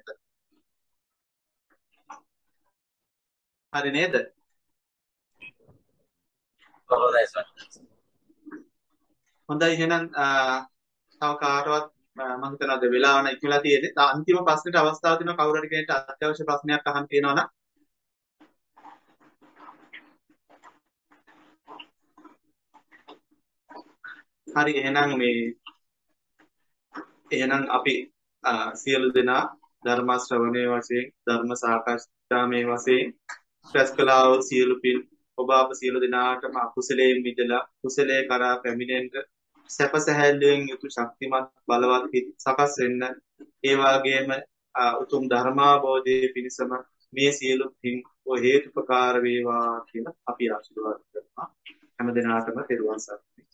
හරි නේද? හොඳයි සර්. හොඳයි එහෙනම් තව කාටවත් මම හිතනවා ද වෙලාව නම් ඉක්මලා තියෙන්නේ. අන්තිම ප්‍රශ්නෙට අවස්ථාව දෙනවා කවුරු හරි කෙනෙක්ට අත්‍යවශ්‍ය ප්‍රශ්නයක් අහන්න තියෙනවා නම්. හරි එහෙනම් මේ එහෙනම් අපි සියලු දෙනා ධර්ම ශ්‍රවණයේ වශයෙන් ධර්ම සාකච්ඡාමේ වශයෙන් රැස් කළා වූ සියලු පින් ඔබ අප සියලු දෙනාටම අකුසලයෙන් මිදලා කුසලයේ කරා පැමිණෙන්න සැප සැහැල්ලුවෙන් යුතු ශක්තිමත් බලවත් හිත් සකස් වෙන්න ඒ වගේම උතුම් ධර්මාභෝධයේ පිණසම මේ සියලු පින් හේතුපකාර වේවා කියලා අපි ආශිර්වාද කරනවා හැම දිනාටම තෙරුවන් සරණයි